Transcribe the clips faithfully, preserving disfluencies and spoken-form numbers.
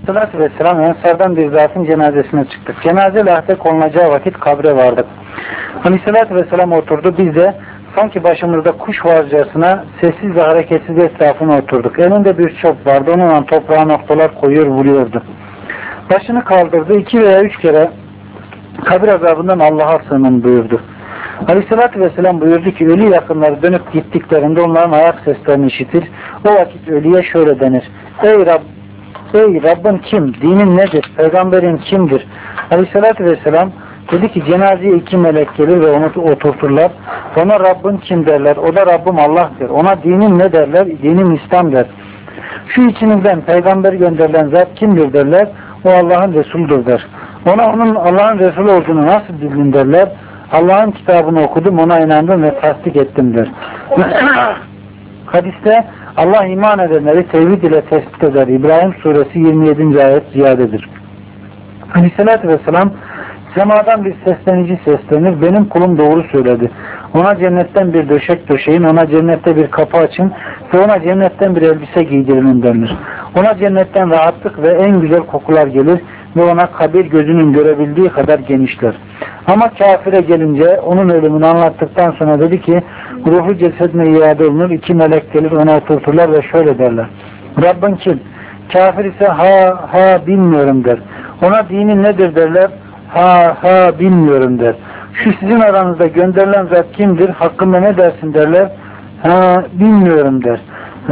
Aleyhisselatü Vesselam Ensardan bir zatın cenazesine çıktık. Cenaze lahde konulacağı vakit kabre vardık. Aleyhisselatü Vesselam oturdu. Biz de sanki başımızda kuş varcasına sessiz ve hareketsiz etrafına oturduk. Elinde bir çöp vardı. Onunla toprağa noktalar koyuyor, vuruyordu. Başını kaldırdı. iki veya üç kere kabir azabından Allah'a sığının buyurdu. Aleyhisselatü Vesselam buyurdu ki ölü yakınları dönüp gittiklerinde onların ayak seslerini işitir. O vakit ölüye şöyle denir. Ey Rab, ey Rabbin kim? Dinin nedir? Peygamberin kimdir? Aleyhisselatü Vesselam dedi ki cenazeye iki melek gelir ve onu oturturlar. Ona Rabbin kim derler? O da Rabbim Allah'tır. Ona dinin ne derler? Dinim İslam der. Şu içinizden peygamber gönderilen zat kimdir derler? O Allah'ın Resulüdür der. Ona onun Allah'ın Resulü olduğunu nasıl bildin derler? Allah'ın kitabını okudum, ona inandım ve tasdik ettim der. Hadiste Allah iman edenleri tevhid ile tespit eder. İbrahim suresi yirmi yedinci ayet ziyadedir. Aleyhisselatü Vesselam semadan bir seslenici seslenir. Benim kulum doğru söyledi. Ona cennetten bir döşek döşeyin, ona cennette bir kapı açın ve ona cennetten bir elbise giydirin denilir. Ona cennetten rahatlık ve en güzel kokular gelir ve ona kabir gözünün görebildiği kadar genişler. Ama kafire gelince onun ölümünü anlattıktan sonra dedi ki ruhu cesedine iade olunur. İki melek gelir ona oturturlar ve şöyle derler. Rabbin kim? Kafir ise ha ha bilmiyorum der. Ona dinin nedir derler. Ha ha bilmiyorum der. Şu sizin aranızda gönderilen zat kimdir? Hakkında ne dersin derler. Ha bilmiyorum der.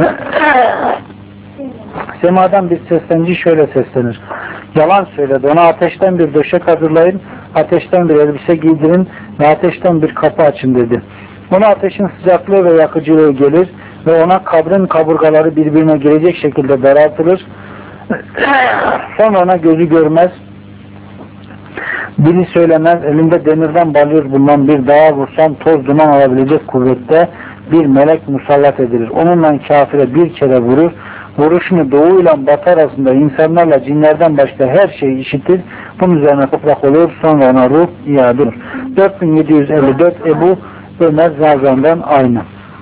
Semadan bir seslenci şöyle seslenir. Yalan söyledi. Ona ateşten bir döşek hazırlayın, ateşten bir elbise giydirin ve ateşten bir kapı açın dedi. Ona ateşin sıcaklığı ve yakıcılığı gelir ve ona kabrin kaburgaları birbirine girecek şekilde daraltılır. Sonra ona gözü görmez, dili söylemez, elinde demirden balyoz bulunan bir dağa vursam toz duman alabilecek kuvvette bir melek musallat edilir. Onunla kafire bir kere vurur. Vuruşunu doğuyla batı arasında insanlarla cinlerden başka her şeyi işitir. Bunun üzerine toprak olur. Sonra ona ruh iade olur. dört bin yedi yüz elli dört Ebu Ömer Zazan'dan aynı.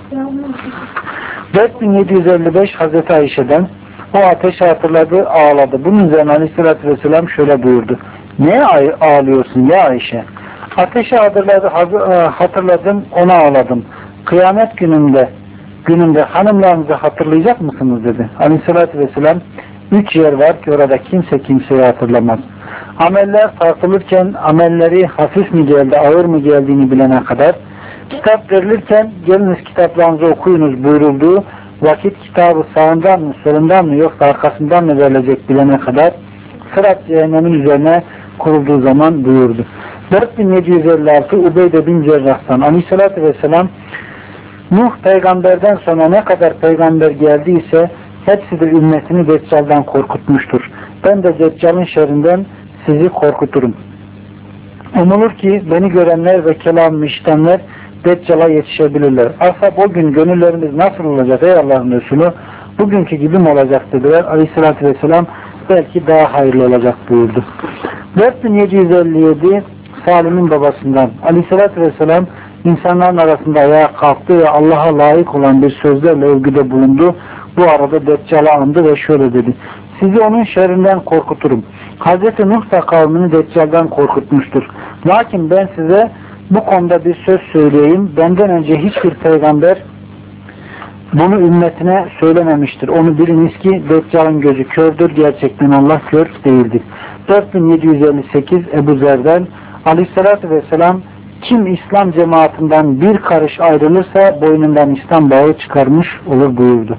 dört bin yedi yüz elli beş Hazreti Ayşe'den o ateşi hatırladı, ağladı. Bunun üzerine Aleyhisselatü Vesselam şöyle buyurdu. Neye ağlıyorsun ya Ayşe? Ateşi hatırladım, ona ağladım. Kıyamet gününde gününde hanımlarınızı hatırlayacak mısınız dedi. Aleyhissalatü Vesselam üç yer var ki orada kimse kimseyi hatırlamaz. Ameller tartılırken amelleri hafif mi geldi, ağır mı geldiğini bilene kadar, kitap verilirken geliniz kitaplarınızı okuyunuz buyurulduğu vakit kitabı sağından mı, solundan mı yoksa arkasından mı verilecek bilene kadar Sırat cehennemin üzerine kurulduğu zaman buyurdu. dört bin yedi yüz elli altı Ubeyde bin Cerrah'tan Aleyhissalatü Vesselam Nuh peygamberden sonra ne kadar peygamber geldiyse hepsi de ümmetini Deccal'dan korkutmuştur. Ben de Deccal'ın şerrinden sizi korkuturum. Umulur ki beni görenler ve kelamımı işitenler Deccal'a yetişebilirler. Ashab o gün gönüllerimiz nasıl olacak ey Allah'ın Resulü? Bugünkü gibi mi olacak dediler. Aleyhissalatü Vesselam belki daha hayırlı olacak buyurdu. dört bin yedi yüz elli yedi Salim'in babasından Aleyhissalatü Vesselam İnsanların arasında ayağa kalktı ve Allah'a layık olan bir sözlerle övgüde bulundu. Bu arada Deccal'a andı ve şöyle dedi. Sizi onun şerrinden korkuturum. Hazreti Nuh da kavmini Deccal'dan korkutmuştur. Lakin ben size bu konuda bir söz söyleyeyim. Benden önce hiçbir peygamber bunu ümmetine söylememiştir. Onu biliniz ki Deccal'ın gözü kördür. Gerçekten Allah kör değildir. dört bin yedi yüz elli sekiz Ebu Zer'den Aleyhisselatü Vesselam kim İslam cemaatinden bir karış ayrılırsa boynundan İslam bağı çıkarmış olur buyurdu.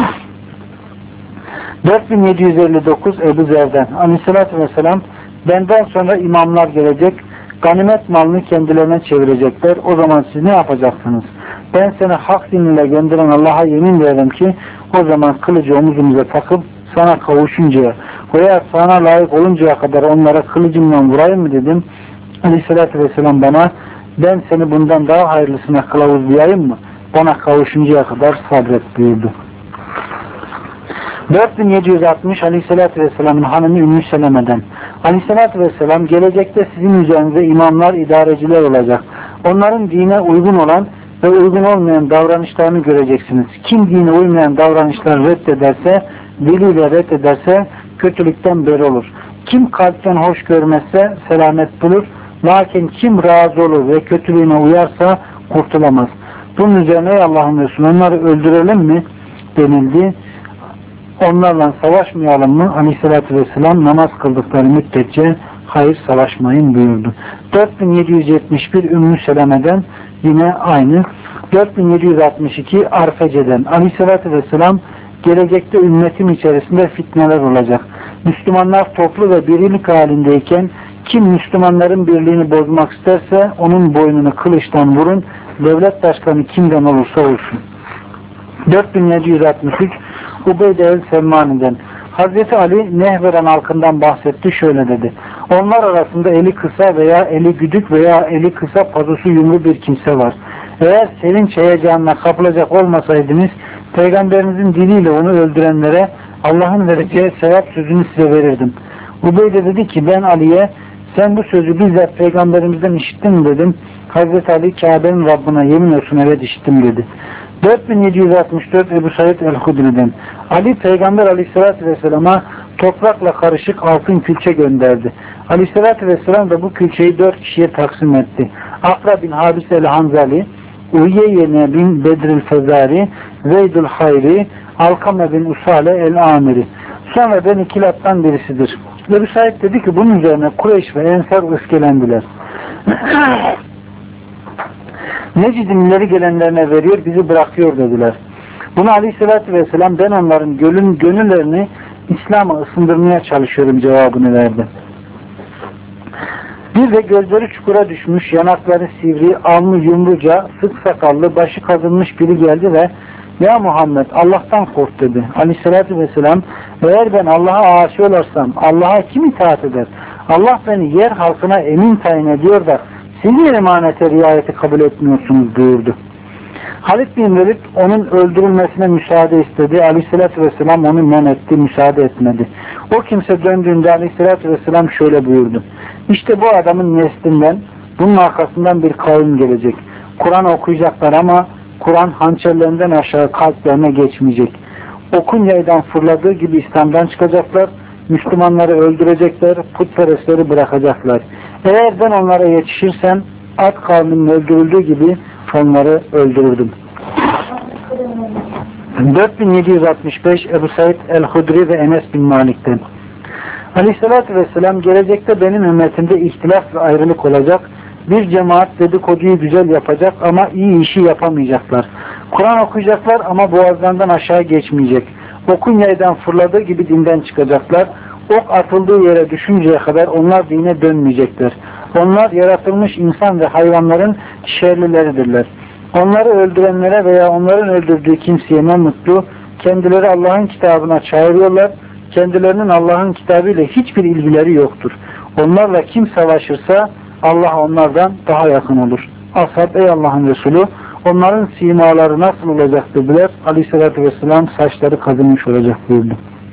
dört bin yedi yüz elli dokuz Ebu Zer'den Aleyhisselatü Vesselam benden sonra imamlar gelecek, ganimet malını kendilerine çevirecekler. O zaman siz ne yapacaksınız? Ben seni hak dinle gönderen Allah'a yemin ederim ki o zaman kılıcı omuzumuza takıp sana kavuşuncaya veya sana layık oluncaya kadar onlara kılıcımla vurayım mı dedim. Aleyhisselatü Vesselam bana ben seni bundan daha hayırlısına kılavuzlayayım mı? Bana kavuşuncaya kadar sabret buyurdu. dört bin yedi yüz altmış Aleyhisselatü Vesselam'ın hanımı Ümmü Seleme'den Aleyhisselatü Vesselam gelecekte sizin üzerinize imamlar, idareciler olacak. Onların dine uygun olan ve uygun olmayan davranışlarını göreceksiniz. Kim dine uymayan davranışları reddederse, diliyle reddederse kötülükten beri olur. Kim kalpten hoş görmezse selamet bulur. Lakin kim razı olur ve kötülüğüne uyarsa kurtulamaz. Bunun üzerine ey Allah'ın Resulü onları öldürelim mi denildi. Onlarla savaşmayalım mı? Aleyhissalatü vesselam namaz kıldıkları müddetçe hayır savaşmayın buyurdu. dört bin yedi yüz yetmiş bir Ümmü Seleme'den yine aynı. dört bin yedi yüz altmış iki Arfece'den Aleyhissalatü vesselam gelecekte ümmetim içerisinde fitneler olacak. Müslümanlar toplu ve birlik halindeyken kim Müslümanların birliğini bozmak isterse onun boynunu kılıçtan vurun. Devlet başkanı kimden olursa olsun. dört bin yedi yüz altmış üç Ubeyde el-Selmani'den Hazreti Ali Nehveren halkından bahsetti, şöyle dedi. Onlar arasında eli kısa veya eli güdük veya eli kısa pazusu yumru bir kimse var. Eğer sevinç heyecanına kapılacak olmasaydınız Peygamberinizin diliyle onu öldürenlere Allah'ın vereceği sevap sözünü size verirdim. Ubeyde dedi ki ben Ali'ye sen bu sözü bizzat Peygamberimizden işittin mi dedim. Hazreti Ali Kabe'nin Rabbine yemin olsun evet işittim dedi. dört bin yedi yüz altmış dört Ebu Said el-Hudri'den Ali Peygamber Aleyhisselatü Vesselam'a toprakla karışık altın külçe gönderdi. Aleyhisselatü Vesselam da bu külçeyi dört kişiye taksim etti. Akra bin Habis el-Hanzali, Uyeyye bin Bedril Fezari, Zeydül Hayri, Alkame bin Usale el-Amiri. Sonra ben ikilattan birisidir. Ebu Said dedi ki bunun üzerine Kureyş ve Ensar öfkelendiler. Necid'in ileri gelenlerine veriyor, bizi bırakıyor dediler. Buna Aleyhisselatü Vesselam ben onların gönül, gönüllerini İslam'a ısındırmaya çalışıyorum cevabını verdi. Bir de gözleri çukura düşmüş, yanakları sivri, alnı yumruca, sık sakallı, başı kazınmış biri geldi ve ya Muhammed Allah'tan kork dedi. Aleyhisselatü Vesselam eğer ben Allah'a aşık olarsam Allah'a kim itaat eder? Allah beni yer halkına emin tayin ediyor da sizin emanete riayeti kabul etmiyorsunuz buyurdu. Halid bin Velid onun öldürülmesine müsaade istedi. Aleyhissalatü vesselam onu men etti, müsaade etmedi. O kimse döndüğünde Aleyhissalatü vesselam şöyle buyurdu. İşte bu adamın neslinden, bunun arkasından bir kavim gelecek. Kur'an okuyacaklar ama Kur'an hançerlerinden aşağı kalplerine geçmeyecek. Okun yaydan fırladığı gibi İslam'dan çıkacaklar. Müslümanları öldürecekler, putperestleri bırakacaklar. Eğer ben onlara yetişirsem Ad kavminin öldürüldüğü gibi onları öldürürdüm. dört bin yedi yüz altmış beş Ebu Said el-Hudri ve Enes bin Malik'ten Aleyhisselatü Vesselam gelecekte benim ümmetimde ihtilaf ve ayrılık olacak. Bir cemaat dedikoduyu güzel yapacak ama iyi işi yapamayacaklar. Kur'an okuyacaklar ama boğazlarından aşağı geçmeyecek. Okun yaydan fırladığı gibi dinden çıkacaklar. Ok atıldığı yere düşünceye kadar onlar dine dönmeyecekler. Onlar yaratılmış insan ve hayvanların şerlileridirler. Onları öldürenlere veya onların öldürdüğü kimseye ne mutlu. Kendileri Allah'ın kitabına çağırıyorlar. Kendilerinin Allah'ın kitabıyla hiçbir ilgileri yoktur. Onlarla kim savaşırsa Allah onlardan daha yakın olur. Ashab ey Allah'ın Resulü onların simaları nasıl olacak dediler. Aleyhissalatü vesselam saçları kazınmış olacak buyurdu.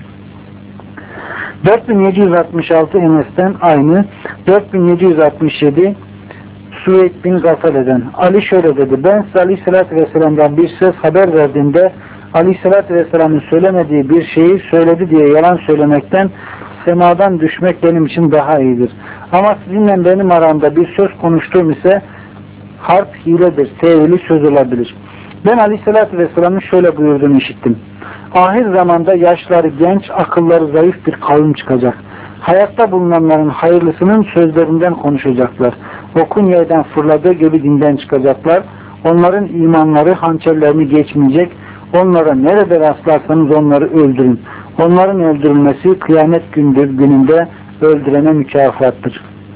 dört bin yedi yüz altmış altı Enes'ten aynı. dört bin yedi yüz altmış yedi Süveyd bin Gafale'den Ali şöyle dedi. Ben size Aleyhisselatü Vesselam'dan bir söz haber verdiğimde Aleyhisselatü Vesselam'ın söylemediği bir şeyi söyledi diye yalan söylemekten semadan düşmek benim için daha iyidir. Ama sizinle benim aramda bir söz konuştuğum ise harp hiledir, tevili söz olabilir. Ben Aleyhisselatü Vesselam'ın şöyle buyurduğunu işittim. Ahir zamanda yaşları genç, akılları zayıf bir kavim çıkacak. Hayatta bulunanların hayırlısının sözlerinden konuşacaklar. Okun yaydan fırladığı gibi dinden çıkacaklar. Onların imanları hançerlerini geçmeyecek. Onlara nerede rastlarsanız onları öldürün. Onların öldürülmesi kıyamet gündür, gününde öldürene mükafattır.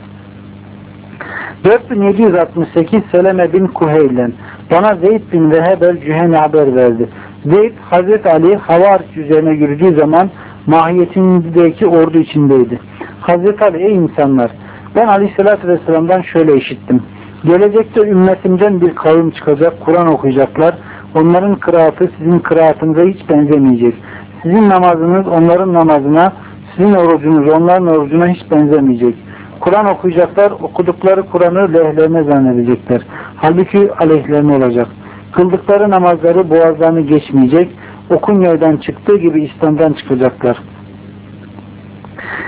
dört bin yedi yüz altmış sekiz Seleme bin Kuheyl'den bana Zeyd bin Veheb el-Cüheni haber verdi. Zeyd, Hazreti Ali Havariç üzerine yürüdüğü zaman mahiyetindeki ordu içindeydi. Hazreti Ali ey insanlar ben Aleyhisselatü Vesselam'dan şöyle işittim. Gelecekte ümmetimden bir kavim çıkacak, Kur'an okuyacaklar. Onların kıraatı sizin kıraatınıza hiç benzemeyecek. Sizin namazınız onların namazına, sizin orucunuz onların orucuna hiç benzemeyecek. Kur'an okuyacaklar, okudukları Kur'an'ı lehlerine zannedecekler. Halbuki aleyhlerine olacak. Kıldıkları namazları boğazlarını geçmeyecek. Okun yaydan çıktığı gibi İslam'dan çıkacaklar.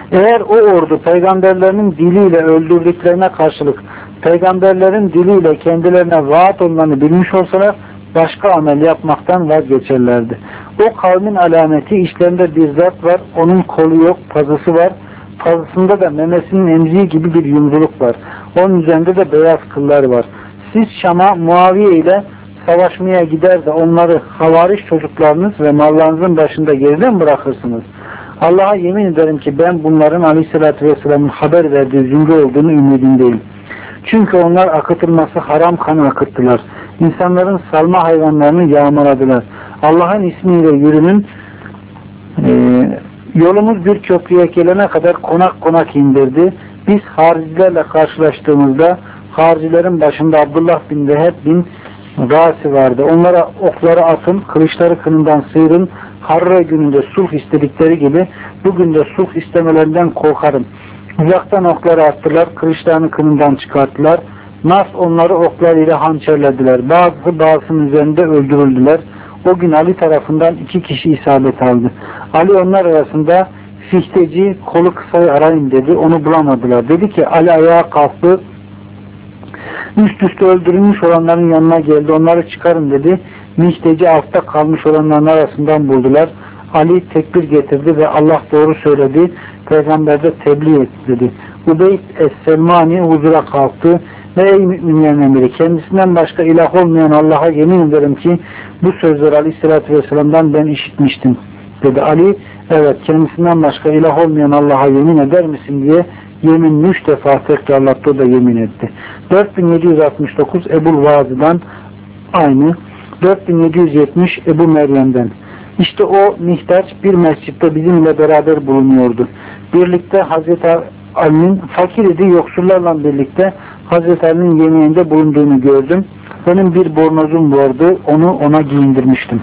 Eğer o ordu peygamberlerinin diliyle öldürdüklerine karşılık peygamberlerin diliyle kendilerine vaat olanı bilmiş olsalar başka amel yapmaktan vazgeçerlerdi. O kavmin alameti işlerinde bir zat var, onun kolu yok, pazısı var. Pazısında da memesinin emziği gibi bir yumruluk var. Onun üzerinde de beyaz kıllar var. Siz Şam'a Muaviye ile savaşmaya gider de onları havariş çocuklarınız ve mallarınızın başında geriden bırakırsınız. Allah'a yemin ederim ki ben bunların Aleyhisselatü Vesselam'ın haber verdiği zümre olduğunu ümidindeyim. Çünkü onlar akıtılması haram kanı akıttılar. İnsanların salma hayvanlarını yağmaladılar. Allah'ın ismiyle yürünün, e, yolumuz bir köprüye gelene kadar konak konak indirdi. Biz haricilerle karşılaştığımızda haricilerin başında Abdullah bin Veheb bin Gasi vardı. Onlara okları atın, kılıçları kınından sıyırın. Harra gününde sulh istedikleri gibi bugün de sulh istemelerinden korkarım. Uzaktan okları attılar, kılıçlarını kınından çıkarttılar. Nas onları oklarıyla hançerlediler. Bazısı bazısının üzerinde öldürüldüler. O gün Ali tarafından iki kişi isabet aldı. Ali onlar arasında fihteci, kolu kısayı arayın dedi. Onu bulamadılar. Dedi ki Ali ayağa kalktı. Üst üste öldürülmüş olanların yanına geldi. Onları çıkarın dedi. Mihteci altta kalmış olanların arasından buldular. Ali tekbir getirdi ve Allah doğru söyledi. Peygamber de tebliğ etti dedi. Ubeyd Es-Selmani huzura kalktı ve ey müminlerin emiri, kendisinden başka ilah olmayan Allah'a yemin ederim ki bu sözleri Aleyhisselatü Vesselam'dan ben işitmiştim dedi. Ali evet kendisinden başka ilah olmayan Allah'a yemin eder misin diye yemin üç defa tekrarlattı, o da yemin etti. dört bin yedi yüz altmış dokuz Ebu Vazi'den aynı. dört bin yedi yüz yetmiş Ebu Meryem'den. İşte o Mihtaç bir mescitte bizimle beraber bulunuyordu. Birlikte Hazreti Ali'nin fakir idi, yoksullarla birlikte Hazreti Ali'nin yemeğinde bulunduğunu gördüm. Benim bir bornozum vardı, onu ona giyindirmiştim.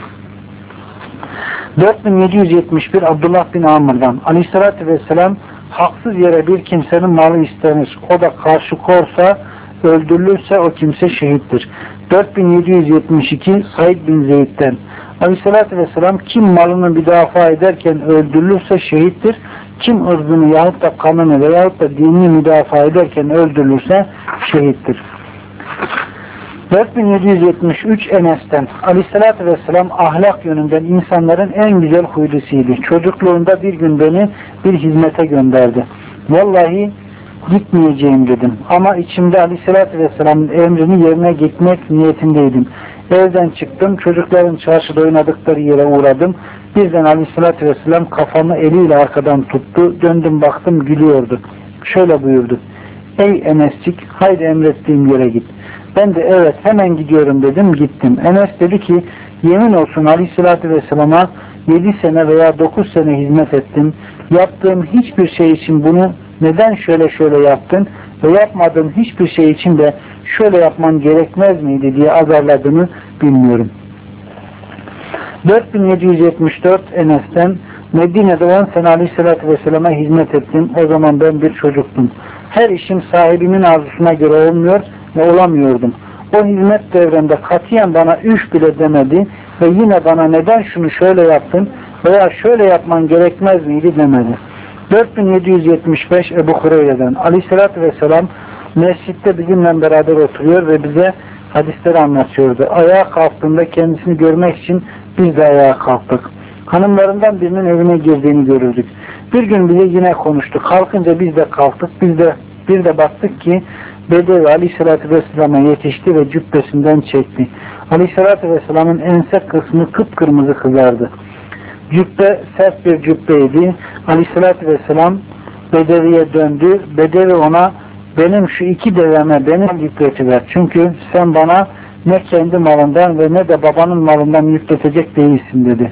dört bin yedi yüz yetmiş bir Abdullah bin Amr'dan. Aleyhissalatü vesselam haksız yere bir kimsenin malı istenir. O da karşı korsa, öldürülürse o kimse şehittir. dört bin yedi yüz yetmiş iki Said bin Zeyd'den. Aleyhissalatü vesselam kim malını müdafaa ederken öldürülürse şehittir. Kim ırzını yahut da kanını veyahut da dinini müdafaa ederken öldürülürse şehittir. dört bin yedi yüz yetmiş üç Enes'ten. Aleyhissalatü vesselam ahlak yönünden insanların en güzel huylusuydu. Çocukluğunda bir gün beni bir hizmete gönderdi. Vallahi gitmeyeceğim dedim. Ama içimde Aleyhisselatü Vesselam'ın emrini yerine gitmek niyetindeydim. Evden çıktım. Çocukların çarşıda oynadıkları yere uğradım. Birden Aleyhisselatü Vesselam kafamı eliyle arkadan tuttu. Döndüm baktım gülüyordu. Şöyle buyurdu. Ey Enescik, haydi emrettiğim yere git. Ben de evet hemen gidiyorum dedim. Gittim. Enes dedi ki yemin olsun Aleyhisselatü Vesselam'a yedi sene veya dokuz sene hizmet ettim. Yaptığım hiçbir şey için bunu neden şöyle şöyle yaptın ve yapmadığın hiçbir şey için de şöyle yapman gerekmez miydi diye azarladığını bilmiyorum. dört bin yedi yüz yetmiş dört Enes'ten Medine'de on sene Aleyhisselatü Vesselam'a hizmet ettim. O zaman ben bir çocuktum. Her işim sahibimin arzusuna göre olmuyor ve olamıyordum. O hizmet devremde katiyen bana üf bile demedi ve yine bana neden şunu şöyle yaptın veya şöyle yapman gerekmez miydi demedi. dört bin yedi yüz yetmiş beş Ebu Hureyre'den. Aleyhissalatü vesselam mescitte bizimle beraber oturuyor ve bize hadisleri anlatıyordu. Ayağa kalktığında kendisini görmek için biz de ayağa kalktık. Hanımlarından birinin evine girdiğini görürdük. Bir gün bize yine konuştu. Kalkınca biz de kalktık. Biz de bir de baktık ki Bedevi Aleyhisselatü Vesselam'a yetişti ve cübbesinden çekti. Aleyhisselatü Vesselam'ın ense kısmı kıpkırmızı kızardı. Cübbe sert bir cübbeydi. Aleyhisselatü Vesselam Bedevi'ye döndü. Bedevi ona benim şu iki deveme benim yükletiver. Çünkü sen bana ne kendi malından ve ne de babanın malından yükletecek değilsin dedi.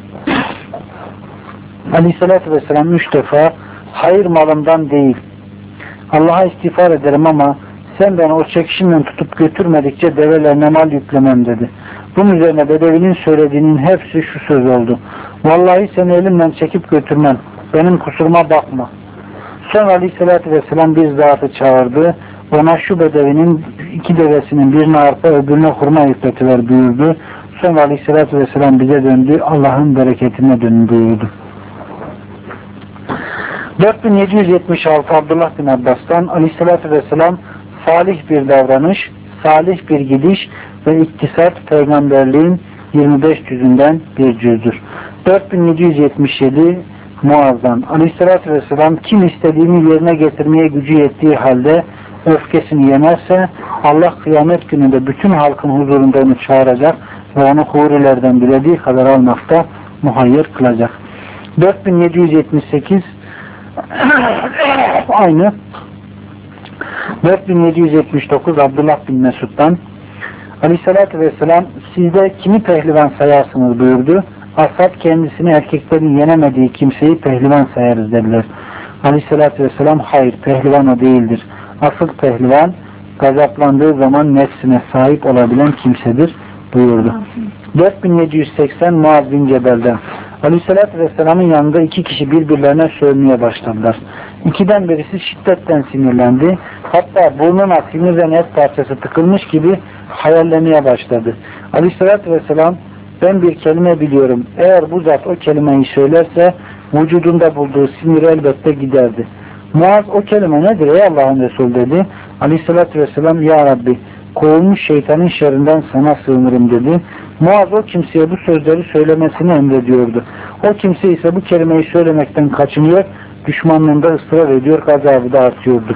Aleyhisselatü Vesselam üç defa hayır malımdan değil. Allah'a istiğfar ederim ama sen beni o çekişimle tutup götürmedikçe develerine mal yüklemem dedi. Bunun üzerine Bedevi'nin söylediğinin hepsi şu söz oldu. Vallahi seni elimden çekip götürmem. Benim kusuruma bakma. Sonra Aleyhisselatü Vesselam bir zatı çağırdı. Ona şu Bedevi'nin iki devesinin birine arpa öbürüne hurma yükletiver buyurdu. Sonra Aleyhisselatü Vesselam bize döndü. Allah'ın bereketine dönün buyurdu. dört bin yedi yüz yetmiş altı Abdullah bin Abbas'tan Aleyhisselatü Vesselam salih bir davranış, salih bir gidiş ve iktisat peygamberliğin yirmi beş cüzünden bir cüzdür. dört bin yedi yüz yetmiş yedi Muaz'dan Aleyhisselatü Vesselam kim istediğini yerine getirmeye gücü yettiği halde öfkesini yenerse Allah kıyamet gününde bütün halkın huzurunda onu çağıracak ve onu hurilerden dilediği kadar almakta muhayyer kılacak. dört bin yedi yüz yetmiş sekiz aynı dört bin yedi yüz yetmiş dokuz Abdullah bin Mesud'dan Aleyhisselatü Vesselam sizde kimi pehlivan sayarsınız buyurdu. Ashab kendisini erkeklerin yenemediği kimseyi pehlivan sayarız dediler. Aleyhisselatü Vesselam hayır pehlivan o değildir. Asıl pehlivan gazaplandığı zaman nefsine sahip olabilen kimsedir buyurdu. dört bin yedi yüz seksen Muaz bin Cebel'den Aleyhisselatü Vesselam'ın yanında iki kişi birbirlerine sövmeye başladılar. İkiden birisi şiddetten sinirlendi. Hatta burnuna sinirden et parçası tıkılmış gibi hayallemeye başladı. Aleyhisselatü Vesselam ben bir kelime biliyorum. Eğer bu zat o kelimeyi söylerse vücudunda bulduğu sinir elbette giderdi. Muaz o kelime nedir ey Allah'ın Resulü dedi. Aleyhisselatü Vesselam ya Rabbi kovulmuş şeytanın şerrinden sana sığınırım dedi. Muaz o kimseye bu sözleri söylemesini emrediyordu. O kimse ise bu kelimeyi söylemekten kaçınıyor, düşmanlığında ısrar ediyor, gazabı da artıyordu.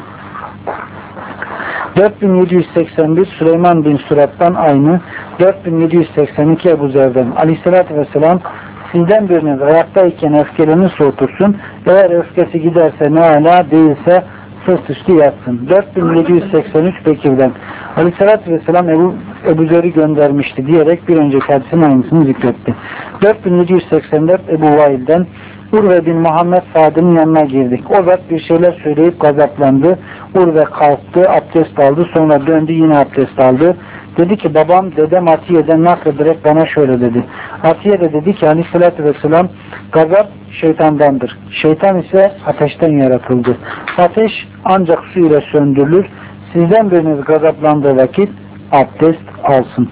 dört bin yedi yüz seksen bir Süleyman bin Surat'tan aynı, dört bin yedi yüz seksen iki Ebu Zer'den Aleyhisselatü Vesselam sizden biriniz ayaktayken öfkelerini soğutursun, eğer öfkesi giderse ne ala değilse sırt üstü yatsın. dört bin yedi yüz seksen üç Bekir'den Aleyhisselatü Vesselam Ebu, Ebu Zer'i göndermişti diyerek bir önceki hadisin aynısını zikretti. dört bin yedi yüz seksen dört Ebu Vail'den Urve bin Muhammed Saad'ın yanına girdik. O zat bir şeyler söyleyip gazaplandı. Urve kalktı, abdest aldı, sonra döndü yine abdest aldı. Dedi ki babam dedem Atiye'den naklederek bana şöyle dedi. Atiye de dedi ki Aleyhisselatü Vesselam gazap şeytandandır. Şeytan ise ateşten yaratıldı. Ateş ancak su ile söndürülür. Sizden biriniz gazaplandığı vakit abdest alsın.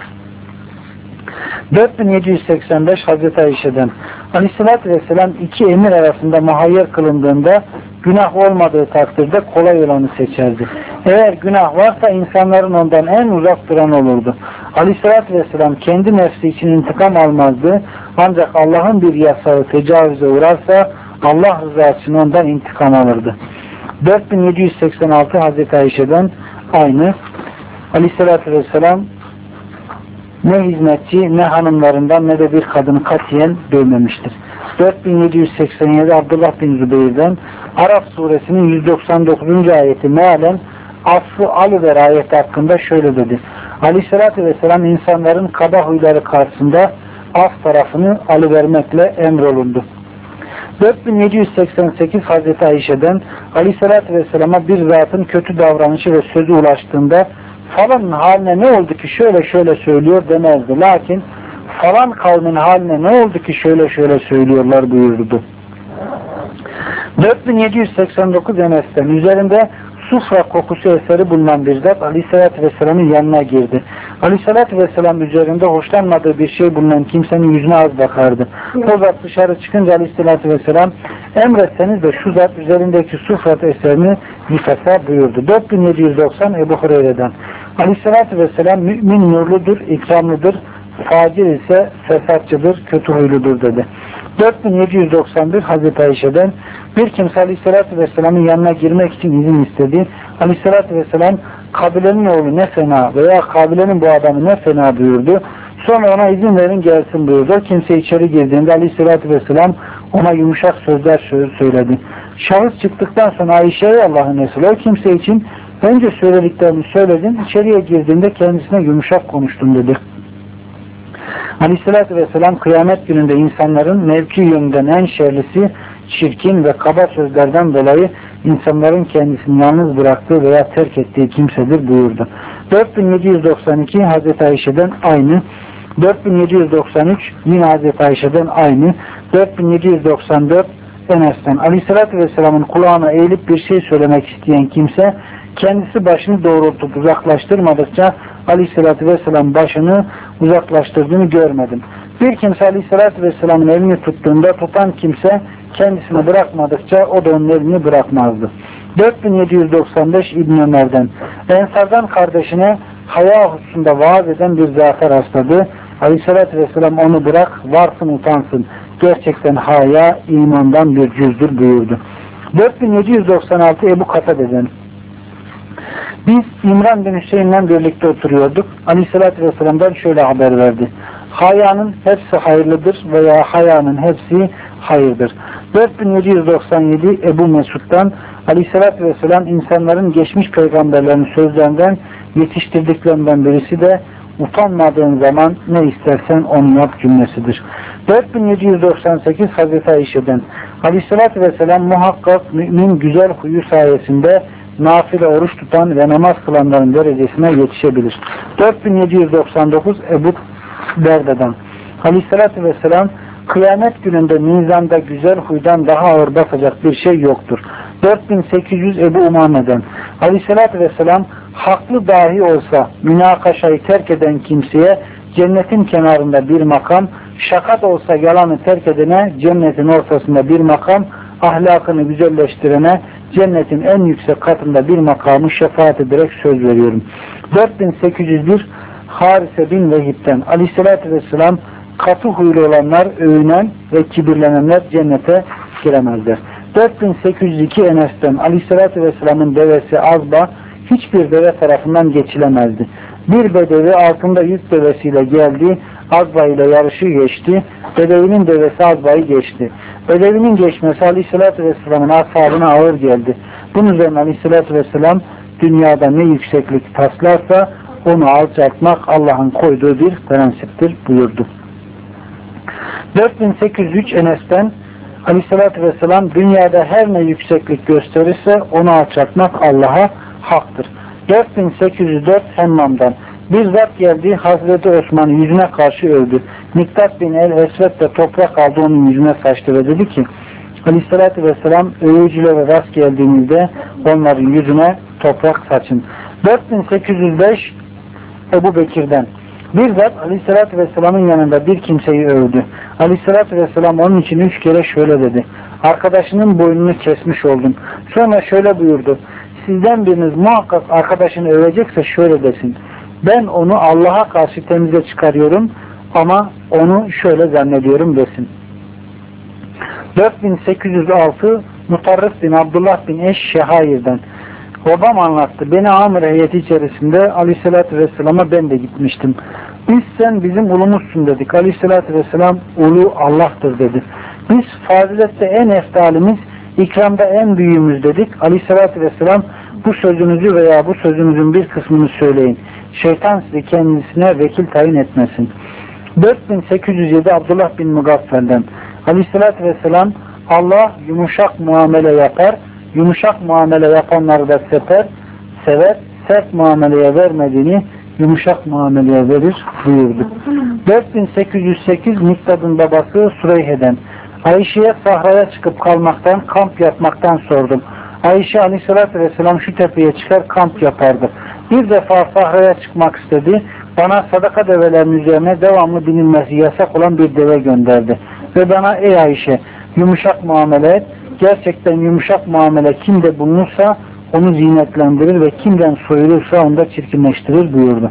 dört bin yedi yüz seksen beş Hazreti Ayşe'den Aleyhisselatü Vesselam iki emir arasında muhayyer kılındığında günah olmadığı takdirde kolay olanı seçerdi. Eğer günah varsa insanların ondan en uzak duran olurdu. Aleyhisselatü Vesselam kendi nefsi için intikam almazdı. Ancak Allah'ın bir yasağı tecavüze uğrarsa Allah rızası için ondan intikam alırdı. dört bin yedi yüz seksen altı Hazreti Ayşe'den aynı. Aleyhisselatü Vesselam ne hizmetçi ne hanımlarından ne de bir kadını katiyen dövmemiştir. dört bin yedi yüz seksen yedi Abdullah bin Zübeyir'den Araf suresinin yüz doksan dokuzuncu ayeti mealen affı alıver ayeti hakkında şöyle dedi. Aleyhissalatü vesselam insanların kaba huyları karşısında af tarafını alıvermekle emrolundu. dört bin yedi yüz seksen sekiz Hazreti Ayşe'den Aleyhissalatü vesselama bir zatın kötü davranışı ve sözü ulaştığında falanın haline ne oldu ki şöyle şöyle söylüyor demezdi. Lakin falan kavmin haline ne oldu ki şöyle şöyle söylüyorlar buyurdu. dört bin yedi yüz seksen dokuz Enes'ten üzerinde sufra kokusu eseri bulunan bir zat Aleyhisselatü Vesselam'ın yanına girdi. Aleyhisselatü Vesselam üzerinde hoşlanmadığı bir şey bulunan kimsenin yüzüne az bakardı. O zat dışarı çıkınca Aleyhisselatü Vesselam emretseniz de şu zat üzerindeki sufra eserini yıkasa buyurdu. dört bin yedi yüz doksan Ebu Hureyre'den Aleyhisselatü Vesselam mümin nurludur, ikramlıdır, facir ise fesatçıdır, kötü huyludur dedi. dört bin yedi yüz doksan bir Hazreti Ayşe'den bir kimse Aleyhisselatü Vesselam'ın yanına girmek için izin istedi. Aleyhisselatü Vesselam kabilenin oğlu ne fena veya kabilenin bu adamı ne fena buyurdu. Sonra ona izin verin gelsin buyurdu. O kimse içeri girdiğinde Aleyhisselatü Vesselam ona yumuşak sözler söyledi. Şahıs çıktıktan sonra Ayşe'ye Allah'ın Resulü o kimse için önce söylediklerini söyledin, içeriye girdiğinde kendisine yumuşak konuştun dedi. Aleyhisselatü Vesselam kıyamet gününde insanların mevki yönünden en şerlisi çirkin ve kaba sözlerden dolayı insanların kendisini yalnız bıraktığı veya terk ettiği kimsedir buyurdu. dört bin yedi yüz doksan iki Hazreti Ayşe'den aynı. dört bin yedi yüz doksan üç yine Hazreti Ayşe'den aynı. dört bin yedi yüz doksan dört Enes'ten Aleyhisselatü Vesselam'ın kulağına eğilip bir şey söylemek isteyen kimse kendisi başını doğrultup uzaklaştırmadıkça Aleyhisselatü Vesselam başını uzaklaştırdığını görmedim. Bir kimse Aleyhisselatü Vesselam'ın elini tuttuğunda tutan kimse kendisini bırakmadıkça o da onun elini bırakmazdı. dört bin yedi yüz doksan beş İbn Ömer'den Ensardan kardeşine haya hususunda vaaz eden bir zata rastladı. Aleyhissalatü vesselam onu bırak, varsın utansın. Gerçekten haya imandan bir cüzdür buyurdu. dört bin yedi yüz doksan altı Ebu Katade'den biz İmran bin Hüseyin'le birlikte oturuyorduk. Aleyhissalatü vesselam'dan şöyle haber verdi. Hayanın hepsi hayırlıdır veya hayanın hepsi hayırdır. dört bin yedi yüz doksan yedi Ebu Mesud'dan Aleyhissalatü vesselam insanların geçmiş peygamberlerin sözlerinden yetiştirdiklerinden birisi de utanmadığın zaman ne istersen onu yap cümlesidir. dört bin yedi yüz doksan sekiz Hazreti Ayşe'den Aleyhissalatü vesselam muhakkak mümin güzel huyu sayesinde nafile oruç tutan ve namaz kılanların derecesine yetişebilir. dört bin yedi yüz doksan dokuz Ebu Derda'dan Aleyhissalatü vesselam kıyamet gününde mizanda güzel huydan daha ağır basacak bir şey yoktur. dört bin sekiz yüz Ebu Umame'den Aleyhissalatü vesselam haklı dahi olsa münakaşayı terk eden kimseye cennetin kenarında bir makam, şaka da olsa yalanı terk edene cennetin ortasında bir makam, ahlakını güzelleştirene cennetin en yüksek katında bir makamı şefaat ederek söz veriyorum. dört bin sekiz yüz bir Harise bin Vehib'den Aleyhissalatü vesselam katı huylu olanlar, övünen ve kibirlenenler cennete giremezler. dört bin sekiz yüz iki Enes'ten Aleyhissalatü vesselamın devesi Azba hiçbir deve tarafından geçilemezdi. Bir bedevi altında yük devesiyle geldi, Azba ile yarışı geçti. Bedevinin devesi Azba'yı geçti. Bedevinin geçmesi Aleyhissalatü vesselamın ashabına ağır geldi. Bunun üzerine Aleyhissalatü vesselam dünyada ne yükseklik taslarsa onu alçaltmak Allah'ın koyduğu bir prensiptir buyurdu. dört bin sekiz yüz üç Enes'ten Aleyhissalatü vesselam dünyada her ne yükseklik gösterirse onu alçaltmak Allah'a haktır. dört bin sekiz yüz dört Hemmam'dan bir zat geldi Hazreti Osman'ın yüzüne karşı övdü. Miktat bin el-Esvet de toprak aldı onun yüzüne saçtı ve dedi ki Aleyhissalatü vesselam övücülere rast geldiğinizde onların yüzüne toprak saçın. dört bin sekiz yüz beş Ebu Bekir'den bir zat Aleyhissalatü vesselamın yanında bir kimseyi övdü. Aleyhissalatü vesselam onun için üç kere şöyle dedi. Arkadaşının boynunu kesmiş oldum. Sonra şöyle buyurdu. Sizden biriniz muhakkak arkadaşını övecekse şöyle desin. Ben onu Allah'a karşı temize çıkarıyorum ama onu şöyle zannediyorum desin. dört bin sekiz yüz altı Mutarrif bin Abdullah bin Eş-Şehayir'den babam anlattı. Beni Amr heyeti içerisinde Aleyhisselatü Vesselam'a ben de gitmiştim. Biz sen bizim ulumuzsun dedik. Aleyhisselatü Vesselam ulu Allah'tır dedi. Biz fazilette en eftalimiz, ikramda en büyüğümüz dedik. Aleyhisselatü Vesselam bu sözünüzü veya bu sözünüzün bir kısmını söyleyin. Şeytan sizi kendisine vekil tayin etmesin. dört bin sekiz yüz yedi Abdullah bin Mugaffel'den Aleyhisselatü Vesselam Allah yumuşak muamele yapar, yumuşak muamele yapanları da sever, sever, sert muameleye vermediğini yumuşak muameleye verir buyurdu. dört bin sekiz yüz sekiz Miktad'ın babası Süreyhe'den Ayşe'ye sahraya çıkıp kalmaktan, kamp yapmaktan sordum. Ayşe Aleyhisselatü Vesselam şu tepeye çıkar kamp yapardı. Bir defa sahraya çıkmak istedi. Bana sadaka develerinin üzerine devamlı binilmesi yasak olan bir deve gönderdi. Ve bana ey Ayşe yumuşak muamele et. Gerçekten yumuşak muamele kimde bulunursa onu zinetlendirir ve kimden soyulursa onu da çirkinleştirir buyurdu.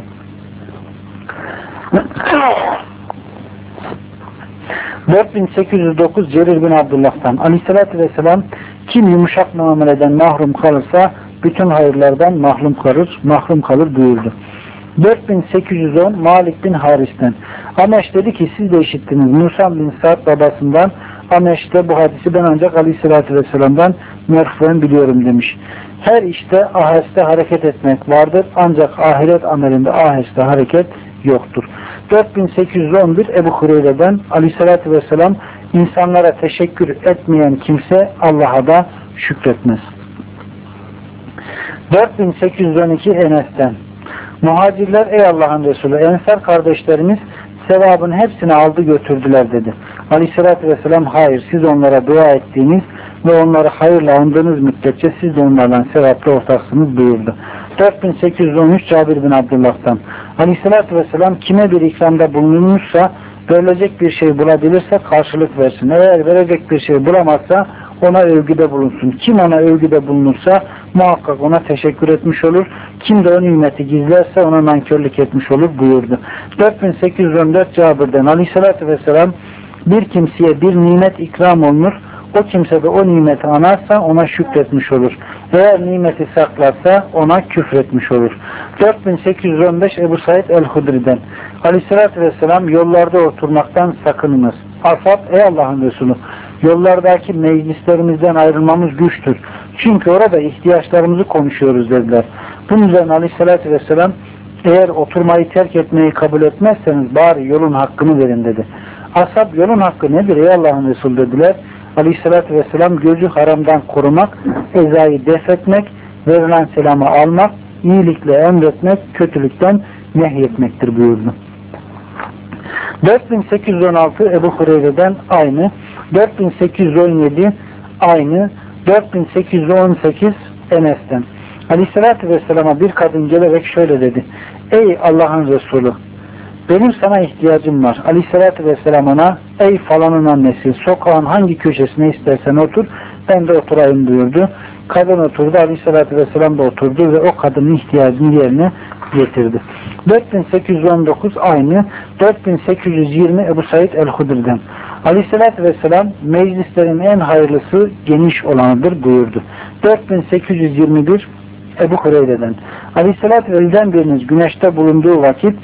dört bin sekiz yüz dokuz Cerir bin Abdullah'tan Aleyhisselatü Vesselam kim yumuşak muameleden mahrum kalırsa bütün hayırlardan mahrum kalır, mahrum kalır buyurdu. dört bin sekiz yüz on Malik bin Haris'ten Ameş dedi ki siz de işittiniz. Musa bin Sa'd babasından Ameş'te bu hadisi ben ancak Aleyhisselatü Vesselam'dan merfuven biliyorum demiş. Her işte aheste hareket etmek vardır ancak ahiret amelinde aheste hareket yoktur. dört bin sekiz yüz on bir Ebu Hureyre'den Aleyhisselatü Vesselam insanlara teşekkür etmeyen kimse Allah'a da şükretmez. dört bin sekiz yüz on iki Enes'ten muhacirler ey Allah'ın Resulü Ensar kardeşlerimiz sevabın hepsini aldı götürdüler dedi. Aleyhissalatü vesselam hayır siz onlara dua ettiğiniz ve onları hayırla andığınız müddetçe siz de onlardan sevaplı ortaksınız buyurdu. dört bin sekiz yüz on üç Cabir bin Abdullah'tan Aleyhissalatü vesselam kime bir ikramda bulunmuşsa verilecek bir şey bulabilirse karşılık versin. Eğer verecek bir şey bulamazsa ona övgüde bulunsun. Kim ona övgüde bulunursa muhakkak ona teşekkür etmiş olur. Kim de o nimeti gizlerse ona nankörlük etmiş olur buyurdu. dört bin sekiz yüz on dört Cabir'den Aleyhisselatü Vesselam, bir kimseye bir nimet ikram olunur. O kimse de o nimeti anarsa ona şükretmiş olur. Eğer nimeti saklarsa ona küfretmiş olur. dört bin sekiz yüz on beş Ebu Said el-Hudri'den Aleyhisselatü Vesselam, yollarda oturmaktan sakınınız. Ashab, ey Allah'ın Resulü, yollardaki meclislerimizden ayrılmamız güçtür. Çünkü orada ihtiyaçlarımızı konuşuyoruz dediler. Bunun üzerine Aleyhisselatü Vesselam, eğer oturmayı terk etmeyi kabul etmezseniz bari yolun hakkını verin dedi. Ashab, yolun hakkı nedir ey Allah'ın Resulü dediler. Aleyhissalatü vesselam, gözü haramdan korumak, ezayı def etmek, verilen selamı almak, iyilikle emretmek, kötülükten nehyetmektir buyurdu. dört bin sekiz yüz on altı Ebu Hureyre'den aynı, dört bin sekiz yüz on yedi aynı, dört bin sekiz yüz on sekiz Enes'ten. Aleyhissalatü vesselama bir kadın gelerek şöyle dedi: ey Allah'ın Resulü, benim sana ihtiyacım var. Aleyhissalatü vesselam ona, ey falanın annesi, sokağın hangi köşesine istersen otur, ben de oturayım buyurdu. Kadın oturdu, Aleyhissalatü vesselam da oturdu ve o kadının ihtiyacını yerine getirdi. dört bin sekiz yüz on dokuz aynı, dört bin sekiz yüz yirmi Ebu Said el-Hudri'den Aleyhissalatü vesselam, meclislerin en hayırlısı geniş olanıdır buyurdu. dört bin sekiz yüz yirmi bir Ebu Hureyre'den Aleyhissalatü vesselam, biriniz güneşte bulunduğu vakit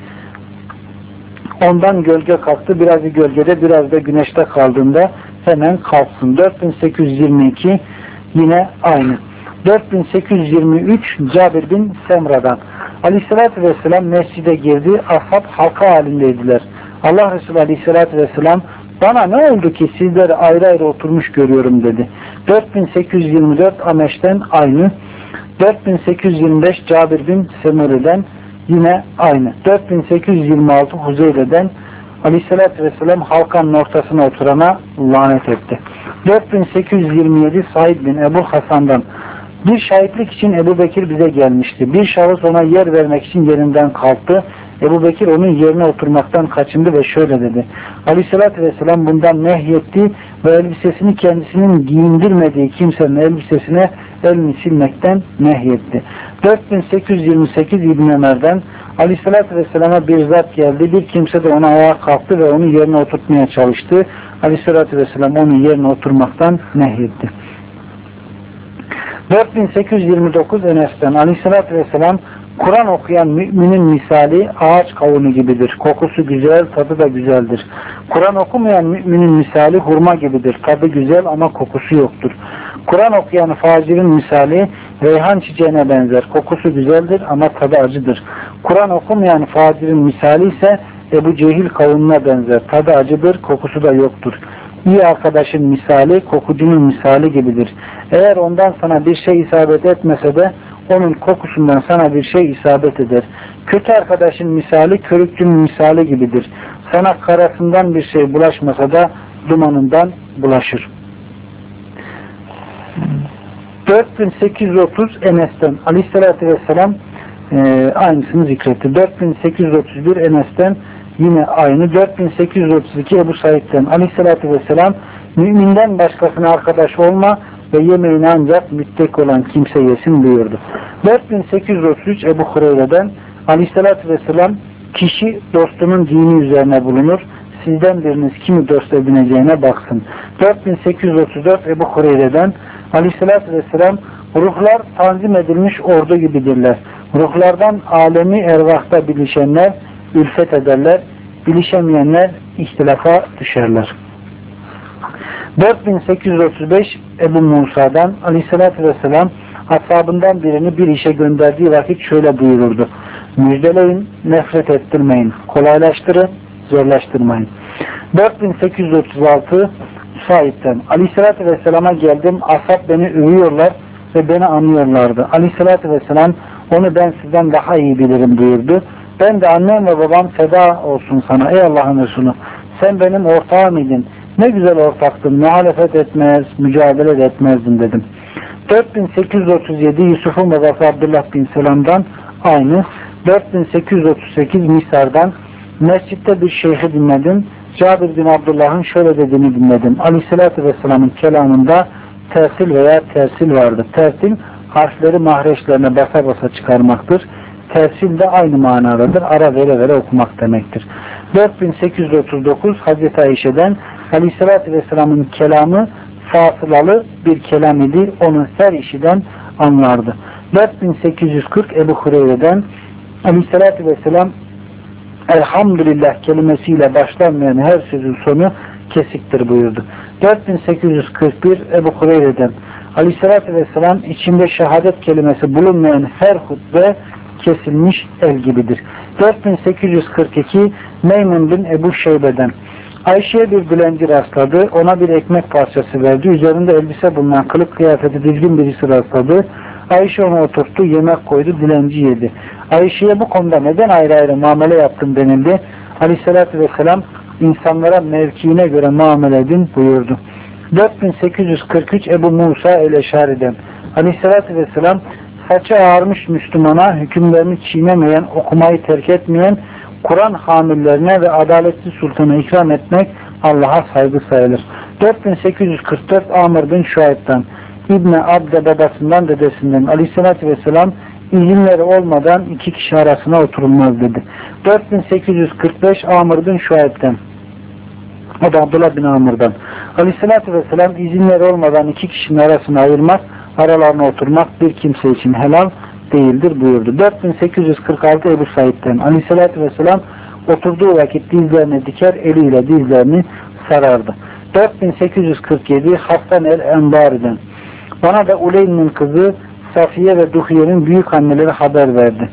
ondan gölge kalktı, birazı gölgede, biraz da güneşte kaldığında hemen kalksın. dört bin sekiz yüz yirmi iki yine aynı. dört bin sekiz yüz yirmi üç Cabir bin Semra'dan Aleyhisselatü Vesselam mescide girdi, ashab halka halindeydiler. Allah Resulü Aleyhisselatü Vesselam, bana ne oldu ki sizleri ayrı ayrı oturmuş görüyorum dedi. dört bin sekiz yüz yirmi dört Ameş'ten aynı. dört bin sekiz yüz yirmi beş Cabir bin Semur'den yine aynı. dört bin sekiz yüz yirmi altı Huzeyre'den Aleyhisselatü Vesselam halkanın ortasına oturana lanet etti. dört bin sekiz yüz yirmi yedi Said bin Ebu Hasan'dan bir şahitlik için Ebu Bekir bize gelmişti. Bir şahıs ona yer vermek için yerinden kalktı. Ebu Bekir onun yerine oturmaktan kaçındı ve şöyle dedi: Aleyhisselatü Vesselam bundan nehyetti ve elbisesini kendisinin giyindirmediği kimsenin elbisesine elini silmekten nehyetti. dört bin sekiz yüz yirmi sekiz İbn Ömer'den Aleyhisselatü Vesselam'a bir zat geldi. Bir kimse de ona ayağa kalktı ve onu yerine oturtmaya çalıştı. Aleyhisselatü Vesselam onun yerine oturmaktan nehyetti. dört bin sekiz yüz yirmi dokuz Enes'ten Aleyhisselatü Vesselam, Kur'an okuyan müminin misali ağaç kavunu gibidir. Kokusu güzel, tadı da güzeldir. Kur'an okumayan müminin misali hurma gibidir. Tadı güzel ama kokusu yoktur. Kur'an okuyan facirin misali reyhan çiçeğine benzer. Kokusu güzeldir ama tadı acıdır. Kur'an okumayan facirin misali ise Ebu Cehil kavununa benzer. Tadı acıdır, kokusu da yoktur. İyi arkadaşın misali kokucunun misali gibidir. Eğer ondan sana bir şey isabet etmese de onun kokusundan sana bir şey isabet eder. Kötü arkadaşın misali körükçünün misali gibidir. Sana karasından bir şey bulaşmasa da dumanından bulaşır. dört bin sekiz yüz otuz Enes'ten Aleyhisselatü Vesselam e, aynısını zikretti. dört bin sekiz yüz otuz bir Enes'ten yine aynı. dört bin sekiz yüz otuz iki Ebu Said'den Aleyhisselatü Vesselam, müminden başkasına arkadaş olma ve yemeğini ancak müttek olan kimse yesin buyurdu. dört bin sekiz yüz otuz üç Ebu Hureyre'den Aleyhisselatü Vesselam, kişi dostunun dini üzerine bulunur. Sizden biriniz kimi dost edineceğine baksın. dört bin sekiz yüz otuz dört Ebu Hureyre'den Aleyhisselatü Vesselam, ruhlar tanzim edilmiş ordu gibidirler. Ruhlardan alemi ervahta bilişenler ülfet ederler. Bilişemeyenler ihtilafa düşerler. dört bin sekiz yüz otuz beş Ebu Musa'dan Aleyhisselatü Vesselam, ashabından birini bir işe gönderdiği vakit şöyle buyururdu: müjdeleyin, nefret ettirmeyin, kolaylaştırın, zorlaştırmayın. dört bin sekiz yüz otuz altı Said'den Aleyhisselatü Vesselam'a geldim, ashab beni övüyorlar ve beni anıyorlardı. Aleyhisselatü Vesselam, onu ben sizden daha iyi bilirim buyurdu. Ben de annem ve babam feda olsun sana ey Allah'ın Resulü. Sen benim ortağım idin. Ne güzel ortaktın. Muhalefet etmez, mücadele de etmezdin dedim. dört bin sekiz yüz otuz yedi Yusuf'un babası Abdullah bin Selam'dan aynı. dört bin sekiz yüz otuz sekiz Misar'dan mescitte bir şeyhi dinledim. Cabir bin Abdullah'ın şöyle dediğini dinledim. Aleyhissalatü vesselamın kelamında tersil veya tersil vardır. Tersil harfleri mahreçlerine basa basa çıkarmaktır. Tersil de aynı manadadır. Ara vere vere okumak demektir. dört bin sekiz yüz otuz dokuz Hazreti Ayşe'den Aleyhissalatü vesselamın kelamı fasılalı bir kelam idi. Onun her işiden anlardı. dört bin sekiz yüz kırk Ebu Hureyre'den Aleyhissalatü vesselam Elhamdülillah kelimesiyle başlanmayan her sözün sonu kesiktir buyurdu. dört bin sekiz yüz kırk bir Ebu Hureyre'den Aleyhissalatü vesselam içinde şehadet kelimesi bulunmayan her hutbe kesilmiş el gibidir. dört bin sekiz yüz kırk iki Meymun bin Ebu Şeybe'den Ayşe'ye bir dilenci rastladı. Ona bir ekmek parçası verdi. Üzerinde elbise bulunan kılık kıyafeti düzgün birisi rastladı. Ayşe onu oturttu, yemek koydu, dilenci yedi. Ayşe'ye bu konuda neden ayrı ayrı muamele yaptın denildi. Aleyhissalatü vesselam insanlara mevkiine göre muamele edin buyurdu. dört bin sekiz yüz kırk üç Ebu Musa el-Eşari'den Aleyhissalatü vesselam saçı ağarmış Müslümana hükümlerini çiğnemeyen, okumayı terk etmeyen, Kur'an hamillerine ve adaletli sultana ikram etmek Allah'a saygı sayılır. dört bin sekiz yüz kırk dört Amr bin Şuayb'dan İbni Abde babasından dedesinden Aleyhisselatü Vesselam izinleri olmadan iki kişi arasına oturulmaz dedi. dört bin sekiz yüz kırk beş Amr bin Şuayb'den o da Abdullah bin Amr'dan Aleyhisselatü Vesselam izinleri olmadan iki kişinin arasına ayırmak, aralarına oturmak bir kimse için helal değildir buyurdu. dört bin sekiz yüz kırk altı Ebu Said'den Aleyhisselatü Vesselam oturduğu vakit dizlerini diker, eliyle dizlerini sarardı. dört bin sekiz yüz kırk yedi Hasan el-Enbari'den bana da Uleyn'in kızı Safiye ve Duhiye'nin büyük anneleri haber verdi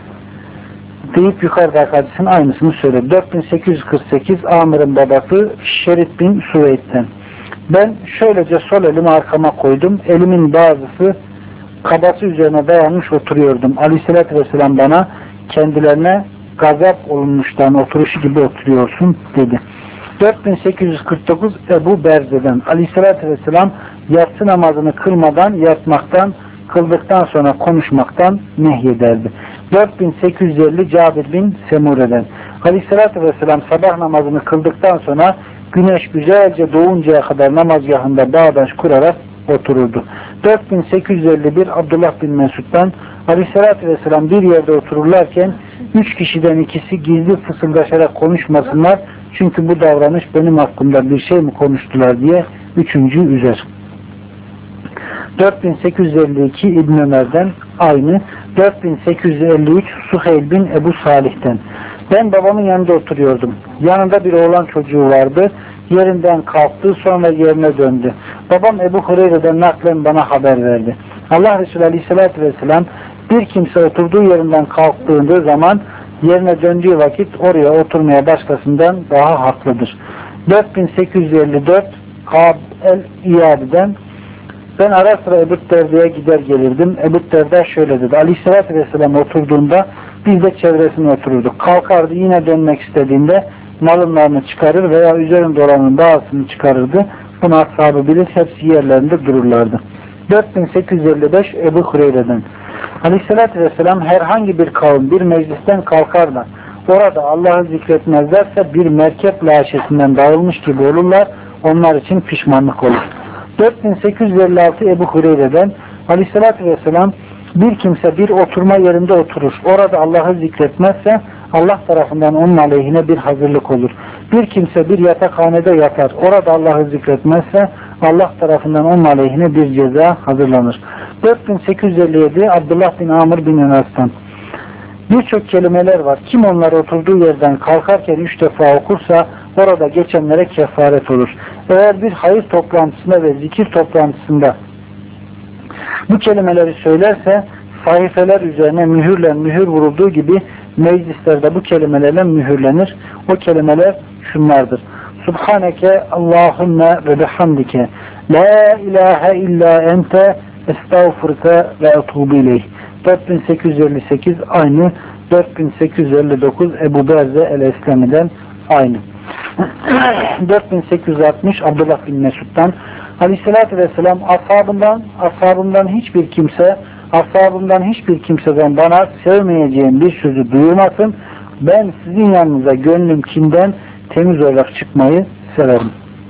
deyip yukarıda hadisinin aynısını söyledi. dört bin sekiz yüz kırk sekiz Amr'ın babası Şerit bin Süveyd'den ben şöylece sol elimi arkama koydum. Elimin bazısı kabası üzerine dayanmış oturuyordum. Aleyhisselatü Vesselam bana kendilerine gazap olunmuştan oturuşu gibi oturuyorsun dedi. dört bin sekiz yüz kırk dokuz Ebu Berze'den Aleyhisselatü Vesselam yatsı namazını kılmadan yatmaktan, kıldıktan sonra konuşmaktan nehyederdi. dört bin sekiz yüz elli Cabir bin Semure'den Aleyhisselatü Vesselam sabah namazını kıldıktan sonra güneş güzelce doğuncaya kadar namazgahında bağdaş kurarak otururdu. dört bin sekiz yüz elli bir Abdullah bin Mesud'dan Aleyhisselatü Vesselam bir yerde otururlarken üç kişiden ikisi gizli fısıldaşarak konuşmasınlar çünkü bu davranış benim hakkımda bir şey mi konuştular diye üçüncü üzer. dört bin sekiz yüz elli iki İbn Ömer'den aynı. dört bin sekiz yüz elli üç Suheyl bin Ebu Salih'ten ben babamın yanında oturuyordum. Yanında bir oğlan çocuğu vardı. Yerinden kalktı sonra yerine döndü. Babam Ebu Hureyre'den naklen bana haber verdi. Allah Resulü Aleyhisselatü Vesselam bir kimse oturduğu yerinden kalktığında zaman yerine döndüğü vakit oraya oturmaya başkasından daha haklıdır. dört bin sekiz yüz elli dört Kab el-İyadi'den ben ara sıra Ebu Derda'ya gider gelirdim. Ebu Derda şöyle dedi. Aleyhisselatü Vesselam oturduğunda biz de çevresine otururduk. Kalkardı yine dönmek istediğinde malınlarını çıkarır veya üzerinde olanın bazısını çıkarırdı. Bunu ashabı bilir. Hepsi yerlerinde dururlardı. dört bin sekiz yüz elli beş Ebu Hureyre'den Aleyhisselatü Vesselam herhangi bir kavim bir meclisten kalkar da orada Allah'ı zikretmezlerse bir merkep laşesinden dağılmış gibi olurlar. Onlar için pişmanlık olur. dört bin sekiz yüz elli altı Ebu Hureyre'den Aleyhisselatü Vesselam bir kimse bir oturma yerinde oturur. Orada Allah'ı zikretmezse Allah tarafından onun aleyhine bir hazırlık olur. Bir kimse bir yatakhanede yatar. Orada Allah'ı zikretmezse Allah tarafından onun aleyhine bir ceza hazırlanır. dört bin sekiz yüz elli yedi Abdullah bin Amr bin Enas'tan birçok kelimeler var. Kim onları oturduğu yerden kalkarken üç defa okursa orada geçenlere kefaret olur. Eğer bir hayır toplantısında ve zikir toplantısında bu kelimeleri söylerse sahifeler üzerine mühürle mühür vurulduğu gibi meclislerde bu kelimelerle mühürlenir. O kelimeler şunlardır. Subhaneke Allahümme ve bihamdike la ilahe illa ente estağfurke ve etubu ileyh. dört bin sekiz yüz elli sekiz aynı. dört bin sekiz yüz elli dokuz Ebu Berze el-Eslemi'den aynı. dört bin sekiz yüz altmış Abdullah bin Mesud'dan Aleyhisselatü Vesselam ashabından ashabından hiçbir kimse ashabından hiçbir kimseden bana sevmeyeceğim bir sözü duyurmasın. Ben sizin yanınıza gönlüm kinden temiz olarak çıkmayı severim.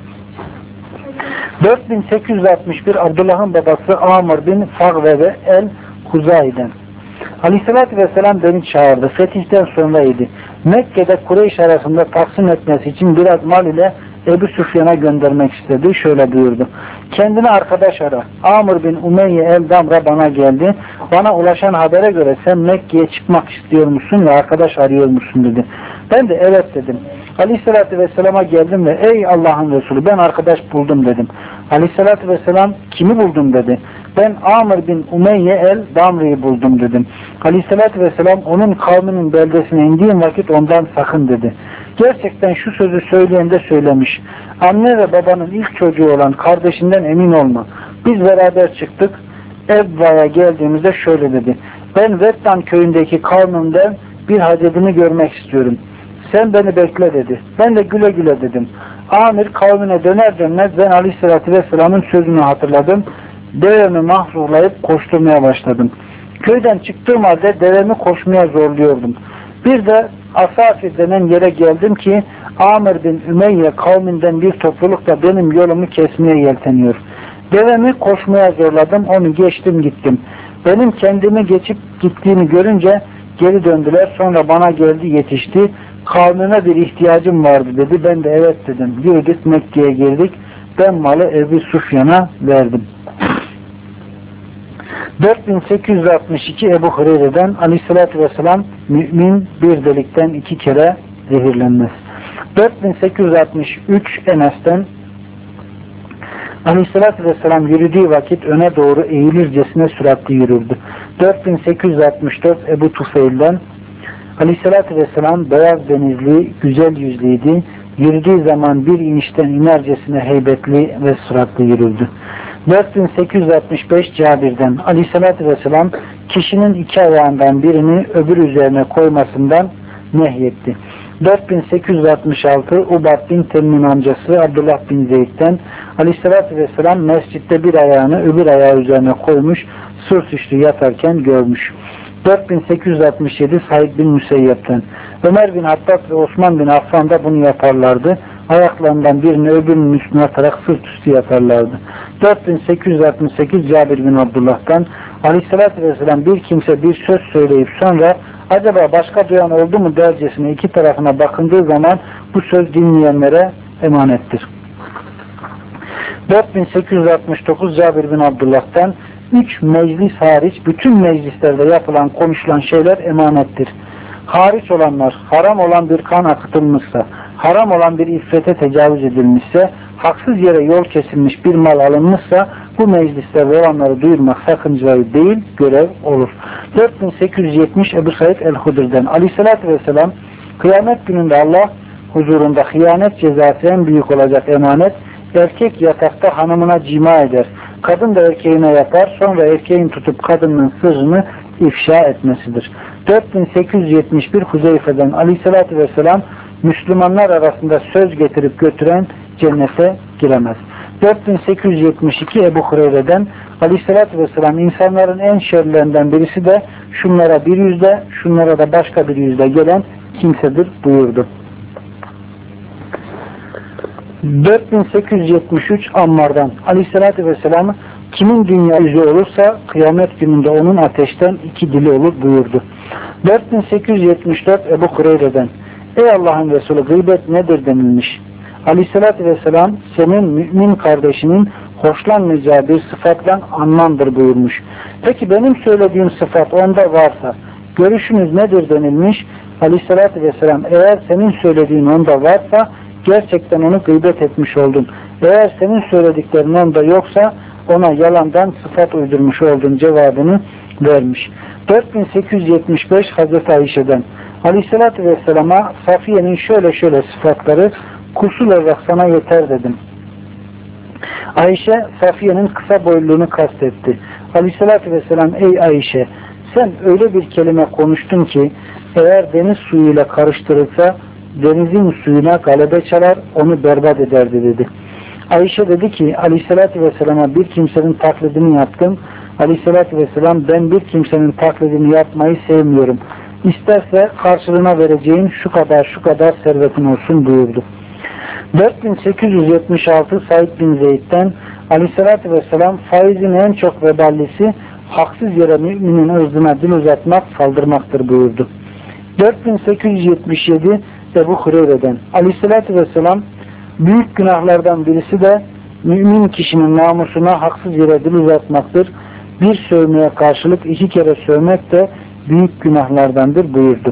dört bin sekiz yüz altmış bir Abdullah'ın babası Amr bin Fagvebe el-Huzay'den. Aleyhissalatü vesselam beni çağırdı. Fetihten sonraydı. Mekke'de Kureyş arasında taksim etmesi için biraz mal ile Ebu Süfyan'a göndermek istedi. Şöyle buyurdu. Kendine arkadaş ara. Amr bin Umeyye el-Damra bana geldi. Bana ulaşan habere göre sen Mekke'ye çıkmak istiyor musun ve arkadaş arıyor musun dedi. Ben de evet dedim. Aleyhissalatü vesselama geldim ve ey Allah'ın Resulü ben arkadaş buldum dedim. Aleyhissalatü vesselam kimi buldum dedi. Ben Amr bin Umeyye el-Damri'yi buldum dedim. Aleyhissalatü vesselam onun kavminin beldesine indiğim vakit ondan sakın dedi. Gerçekten şu sözü söyleyen de söylemiş. Anne ve babanın ilk çocuğu olan kardeşinden emin olma. Biz beraber çıktık. Ebba'ya geldiğimizde şöyle dedi. Ben Vettan köyündeki kavmimden bir hacetini görmek istiyorum. Sen beni bekle dedi. Ben de güle güle dedim. Amir kavmine döner dönmez ben Aleyhisselatü Vesselam'ın sözünü hatırladım. Devemi mahzurlayıp koşturmaya başladım. Köyden çıktığım halde devemi koşmaya zorluyordum. Bir de Asafir denen yere geldim ki Amr bin Ümeyye kavminden bir topluluk da benim yolumu kesmeye yelteniyor. Devemi koşmaya zorladım, onu geçtim gittim. Benim kendimi geçip gittiğini görünce geri döndüler, sonra bana geldi yetişti. Kavmime bir ihtiyacım vardı dedi. Ben de evet dedim. Girdik Mekke'ye girdik. Ben malı Ebu Süfyan'a verdim. dört bin sekiz yüz altmış iki Ebu Hureyre'den Aleyhisselatü Vesselam mümin bir delikten iki kere zehirlenmez. dört bin sekiz yüz altmış üç Enes'ten Aleyhisselatü Vesselam yürüdüğü vakit öne doğru eğilircesine süratli yürürdü. dört bin sekiz yüz altmış dört Ebu Tufeil'den Aleyhisselatü Vesselam beyaz denizli, güzel yüzlüydü. Yürüdüğü zaman bir inişten inercesine heybetli ve süratli yürürdü. dört bin sekiz yüz altmış beş Cabir'den Aleyhisselatü Vesselam kişinin iki ayağından birini öbür üzerine koymasından nehyetti. dört bin sekiz yüz altmış altı Ubad bin Temmin amcası Abdullah bin Zeyd'den Aleyhisselatü Vesselam mescitte bir ayağını öbür ayağı üzerine koymuş, sırt üstü yatarken görmüş. dört bin sekiz yüz altmış yedi Said bin Müseyyep'ten Ömer bin Hattab ve Osman bin Affan da bunu yaparlardı. Ayaklarından birini öbürünün üstüne atarak sırt üstü yatarlardı. dört bin sekiz yüz altmış sekiz Cabir bin Abdullah'tan Aleyhisselatü Vesselam bir kimse bir söz söyleyip sonra acaba başka duyan oldu mu dercesine iki tarafına bakındığı zaman bu söz dinleyenlere emanettir. dört bin sekiz yüz altmış dokuz Cabir bin Abdullah'tan üç meclis hariç bütün meclislerde yapılan konuşulan şeyler emanettir. Hariç olanlar haram olan bir kan akıtılmışsa, haram olan bir iffete tecavüz edilmişse, haksız yere yol kesilmiş bir mal alınmışsa bu meclislerde olanları duyurmak sakıncalı değil, görev olur. dört bin sekiz yüz yetmiş Ebu Said el-Hudr'den Aleyhisselatü Vesselam kıyamet gününde Allah huzurunda hıyanet cezası en büyük olacak emanet, erkek yatakta hanımına cima eder. Kadın da erkeğine yapar, sonra erkeğin tutup kadının sırrını ifşa etmesidir. dört bin sekiz yüz yetmiş bir Huzeyfe'den Aleyhisselatü Vesselam Müslümanlar arasında söz getirip götüren cennete giremez. dört bin sekiz yüz yetmiş iki Ebu Hureyre'den Aleyhisselatü Vesselam insanların en şerlerinden birisi de şunlara bir yüzde, şunlara da başka bir yüzde gelen kimsedir buyurdu. dört bin sekiz yüz yetmiş üç Ammar'dan Aleyhisselatü Vesselam kimin dünya yüzü olursa kıyamet gününde onun ateşten iki dili olur buyurdu. dört bin sekiz yüz yetmiş dört Ebu Hureyre'den ey Allah'ın Resulü gıybet nedir denilmiş. Aleyhisselatü Vesselam senin mümin kardeşinin hoşlanmayacağı bir sıfatla anmandır buyurmuş. Peki benim söylediğim sıfat onda varsa görüşünüz nedir denilmiş. Aleyhisselatü Vesselam eğer senin söylediğin onda varsa gerçekten onu gıybet etmiş oldun. Eğer senin söylediklerin onda yoksa ona yalandan sıfat uydurmuş oldun cevabını vermiş. dört bin sekiz yüz yetmiş beş Hazreti Ayşe'den Aleyhisselatü Vesselam'a Safiye'nin şöyle şöyle sıfatları kusul olarak sana yeter dedim. Ayşe Safiye'nin kısa boyluluğunu kastetti. Aleyhisselatü Vesselam ey Ayşe sen öyle bir kelime konuştun ki eğer deniz suyuyla karıştırılsa denizin suyuna galebe çalar onu berbat ederdi dedi. Ayşe dedi ki Aleyhisselatü Vesselam'a bir kimsenin taklidini yaptım. Aleyhisselatü Vesselam ben bir kimsenin taklidini yapmayı sevmiyorum. İsterse karşılığına vereceğin şu kadar şu kadar servetin olsun buyurdu. dört bin sekiz yüz yetmiş altı Said bin Zeyd'den Aleyhisselatü Vesselam faizin en çok veballisi haksız yere müminin ırzına dil uzatmak, saldırmaktır buyurdu. dört bin sekiz yüz yetmiş yedi Ebu Hureyre'den Aleyhisselatü Vesselam büyük günahlardan birisi de mümin kişinin namusuna haksız yere dil uzatmaktır. Bir sövmeye karşılık iki kere sövmek de büyük günahlardandır buyurdu.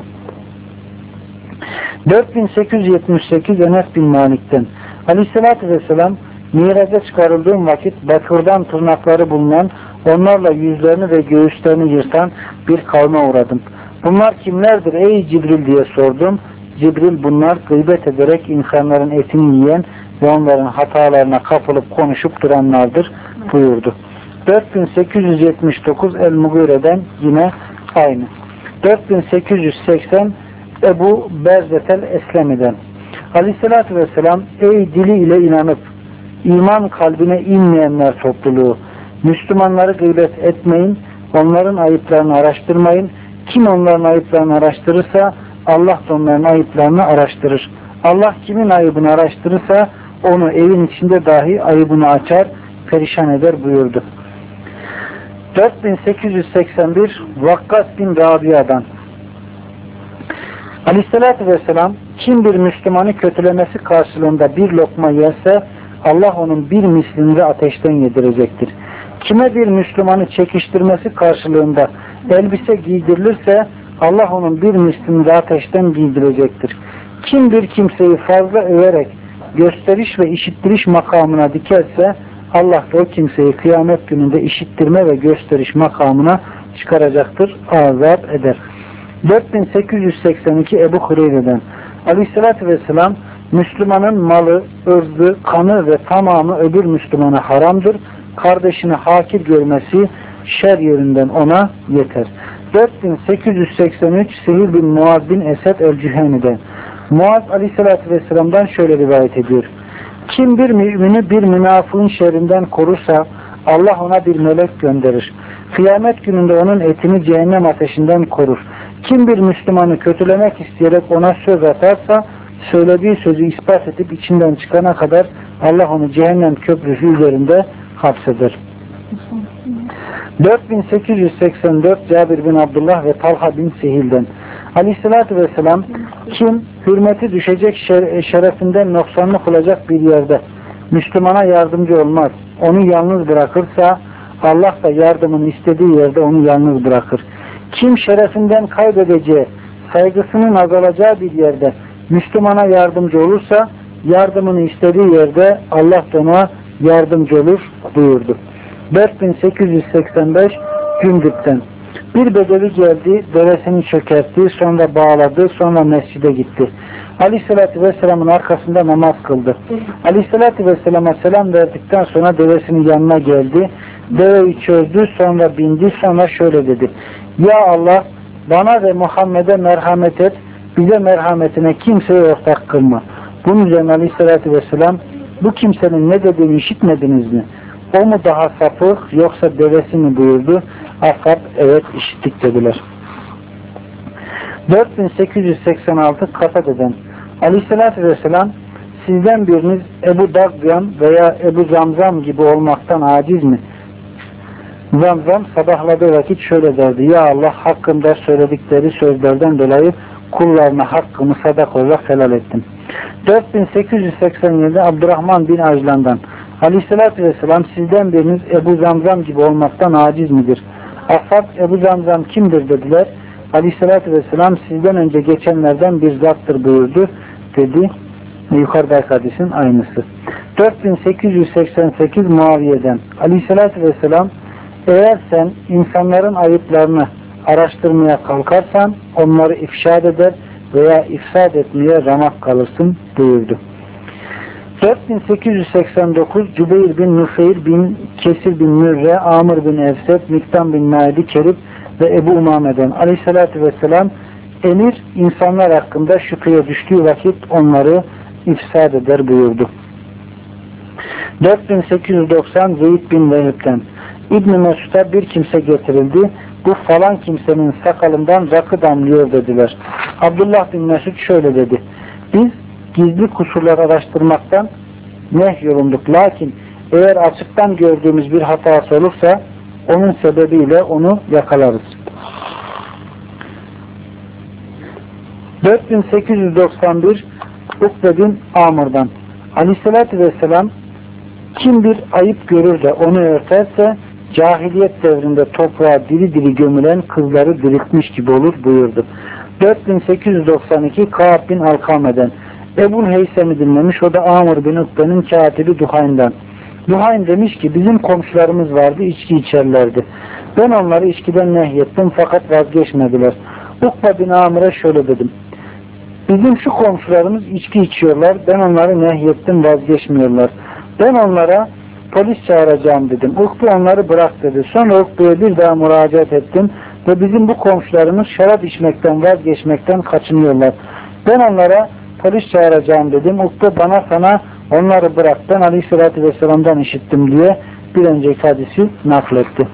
dört bin sekiz yüz yetmiş sekiz Enes bin Malik'ten Aleyhisselatü Vesselam miraca çıkarıldığım vakit bakırdan tırnakları bulunan, onlarla yüzlerini ve göğüslerini yırtan bir kavme uğradım. Bunlar kimlerdir ey Cibril diye sordum. Cibril bunlar gıybet ederek insanların etini yiyen ve onların hatalarına kapılıp konuşup duranlardır buyurdu. dört bin sekiz yüz yetmiş dokuz El-Mugire'den yine aynı. dört bin sekiz yüz seksen Ebu Berzetel Eslemi'den Aleyhisselatü Vesselam ey dili ile inanıp iman kalbine inmeyenler topluluğu, Müslümanları gıybet etmeyin, onların ayıplarını araştırmayın. Kim onların ayıplarını araştırırsa Allah da onların ayıplarını araştırır. Allah kimin ayıbını araştırırsa onu evin içinde dahi ayıbını açar, perişan eder buyurdu. dört bin sekiz yüz seksen bir Vakkas bin Rabia'dan Aleyhisselatü Vesselam kim bir Müslümanı kötülemesi karşılığında bir lokma yerse Allah onun bir mislini de ateşten yedirecektir. Kime bir Müslümanı çekiştirmesi karşılığında elbise giydirilirse Allah onun bir mislini de ateşten giydirecektir. Kim bir kimseyi fazla överek gösteriş ve işittiriş makamına dikerse Allah da o kimseyi kıyamet gününde işittirme ve gösteriş makamına çıkaracaktır, azap eder. dört bin sekiz yüz seksen iki Ebu Hureyre'den Aleyhisselatü Vesselam Müslümanın malı, ırzı, kanı ve tamamı öbür Müslümana haramdır. Kardeşini hakir görmesi şer yerinden ona yeter. dört bin sekiz yüz seksen üç Sehil bin Muaz bin Esed el-Cüheni'den Muaz Aleyhisselatü Vesselam'dan şöyle rivayet ediyor. Kim bir mümini bir münafığın şerrinden korursa Allah ona bir melek gönderir. Kıyamet gününde onun etini cehennem ateşinden korur. Kim bir Müslümanı kötülemek isteyerek ona söz atarsa söylediği sözü ispat edip içinden çıkana kadar Allah onu cehennem köprüsü üzerinde hapseder. dört bin sekiz yüz seksen dört Cabir bin Abdullah ve Talha bin Sehil'den Aleyhisselatü Vesselam kim hürmeti düşecek şerefinden noksanlık olacak bir yerde Müslümana yardımcı olmaz, onu yalnız bırakırsa Allah da yardımını istediği yerde onu yalnız bırakır. Kim şerefinden kaybedeceği, saygısının azalacağı bir yerde Müslümana yardımcı olursa yardımını istediği yerde Allah da ona yardımcı olur buyurdu. dört bin sekiz yüz seksen beş Cündüp'ten bir bedevi geldi, devesini çökertti, sonra bağladı, sonra mescide gitti. Aleyhisselatü Vesselam'ın arkasında namaz kıldı. Aleyhisselatü Vesselam'a selam verdikten sonra devesinin yanına geldi. Deveyi çözdü, sonra bindi, sonra şöyle dedi. Ya Allah, bana ve Muhammed'e merhamet et, bize merhametine kimseye ortak kılma. Bunun üzerine Aleyhisselatü Vesselam, bu kimsenin ne dediğini işitmediniz mi? O mu daha sapık yoksa devesi mi buyurdu? Ashab evet işittik dediler. dört bin sekiz yüz seksen altı Katade'den Aleyhisselatü Vesselam sizden biriniz Ebu Dagyan veya Ebu Zamzam gibi olmaktan aciz mi? Zamzam sabahladığı vakit şöyle derdi. Ya Allah hakkında söyledikleri sözlerden dolayı kullarına hakkımı sadak olarak helal ettim. dört bin sekiz yüz seksen yedi Abdurrahman bin Ajlan'dan Aleyhisselatü Vesselam sizden biriniz Ebu Zamzam gibi olmaktan aciz midir? Ashab Ebu Zamzam kimdir dediler. Aleyhisselatü Vesselam sizden önce geçenlerden bir zattır buyurdu dedi. Yukarıdaki hadisin aynısı. dört bin sekiz yüz seksen sekiz Muaviye'den Aleyhisselatü Vesselam eğer sen insanların ayıplarını araştırmaya kalkarsan onları ifşa eder veya ifsad etmeye ramak kalırsın buyurdu. dört bin sekiz yüz seksen dokuz Cübeyr bin Nufeyr bin Kesir bin Mürre, Amr bin Evset, Miktam bin Naidi Kerib ve Ebu Umame'den Aleyhisselatü Vesselam emir insanlar hakkında şüpheye düştüğü vakit onları ifsad eder buyurdu. dört bin sekiz yüz doksan Zeyd bin Vehib'den İbn-i Mesud'a bir kimse getirildi. bu falan kimsenin sakalından rakı damlıyor dediler. Abdullah bin Mesud şöyle dedi. Biz gizli kusurlar araştırmaktan nehyolunduk. Lakin eğer açıktan gördüğümüz bir hatası olursa onun sebebiyle onu yakalarız. dört bin sekiz yüz doksan bir Ukbe bin Amr'dan Aleyhisselatü Vesselam kim bir ayıp görür de onu örterse cahiliyet devrinde toprağa diri diri gömülen kızları diriltmiş gibi olur buyurdu. dört bin sekiz yüz doksan iki Ka'b bin Alkame'den Ebu Heysem'i dinlemiş. O da Amr bin Ukbe'nin katibi Duhayn'dan. Duhayn demiş ki bizim komşularımız vardı, içki içerlerdi. Ben onları içkiden nehyettim fakat vazgeçmediler. Ukbe bin Amr'a şöyle dedim. Bizim şu komşularımız içki içiyorlar. Ben onları nehyettim, vazgeçmiyorlar. Ben onlara polis çağıracağım dedim. Ukbe onları bırak dedi. Sonra Ukbe'ye bir daha müracaat ettim ve bizim bu komşularımız şarap içmekten, vazgeçmekten kaçınıyorlar. Ben onlara polis çağıracağım dedim. Ukbe bana sana onları bırak. Ben Aleyhisselatü Vesselam'dan işittim diye bir önceki hadisi nakletti.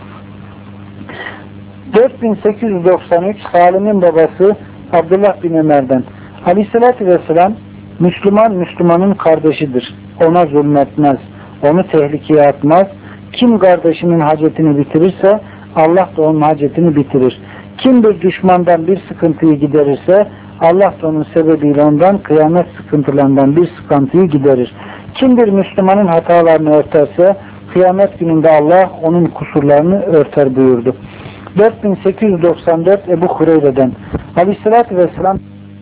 dört bin sekiz yüz doksan üç Salim'in babası Abdullah bin Ömer'den Aleyhisselatü Vesselam Müslüman Müslümanın kardeşidir. Ona zulmetmez. Onu tehlikeye atmaz. Kim kardeşinin hacetini bitirirse Allah da onun hacetini bitirir. Kim bir düşmandan bir sıkıntıyı giderirse Allah da onun sebebiyle ondan kıyamet sıkıntılarından bir sıkıntıyı giderir. Kim bir Müslümanın hatalarını örterse kıyamet gününde Allah onun kusurlarını örter buyurdu. dört bin sekiz yüz doksan dört Ebu Hureyre'den Aleyhisselatü Vesselam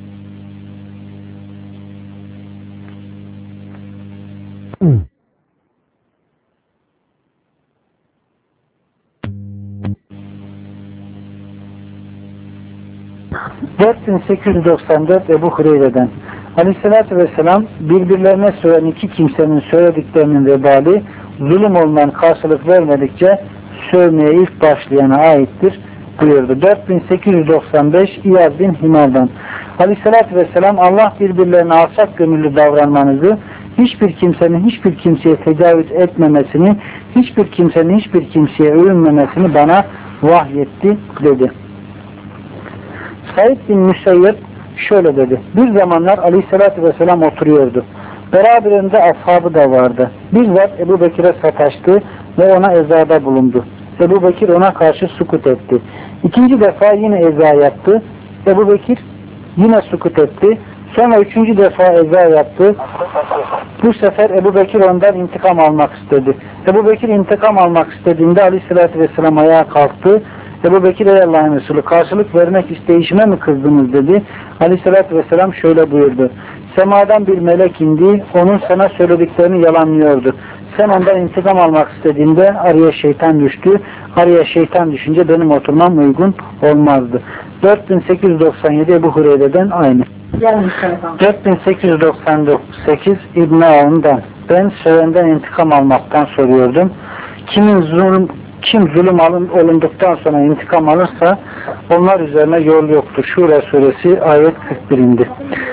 dört bin sekiz yüz doksan dört Ebu Hureyre'den Aleyhisselatü Vesselam birbirlerine söyleyen iki kimsenin söylediklerinin vebali zulüm olunan karşılık vermedikçe sövmeye ilk başlayana aittir buyurdu. dört bin sekiz yüz doksan beş İyad bin Himal'dan Aleyhisselatü Vesselam Allah birbirlerine alçak gönüllü davranmanızı, hiçbir kimsenin hiçbir kimseye tecavüz etmemesini, hiçbir kimsenin hiçbir kimseye övünmemesini bana vahyetti dedi. Said bin Müseyyep şöyle dedi. Bir zamanlar Aleyhisselatü Vesselam oturuyordu. Beraberinde ashabı da vardı. Bir zat Ebu Bekir'e sataştı ve ona ezada bulundu. Ebu Bekir ona karşı sukut etti. İkinci defa yine eza yaptı. Ebu Bekir yine sukut etti. Sonra üçüncü defa eza yaptı. Bu sefer Ebu Bekir ondan intikam almak istedi. Ebu Bekir intikam almak istediğinde Aleyhisselatü Vesselam ayağa kalktı. Ebu Bekir ey Allah'ın Resulü karşılık vermek isteyişime mi kızdınız dedi. Aleyhisselatü Vesselam şöyle buyurdu. Semadan bir melek indi. Onun sana söylediklerini yalanlıyordu. Sen ondan intikam almak istediğinde araya şeytan düştü. Araya şeytan düşünce benim oturmam uygun olmazdı. dört bin sekiz yüz doksan yedi Ebu Hureyre'den aynı. dört bin sekiz yüz doksan sekiz İbn Avn'dan ben sövenden intikam almaktan soruyordum. Kimin zulüm Kim zulüm alın, olunduktan sonra intikam alırsa onlar üzerine yol yoktur. Şura suresi ayet kırk bir indi.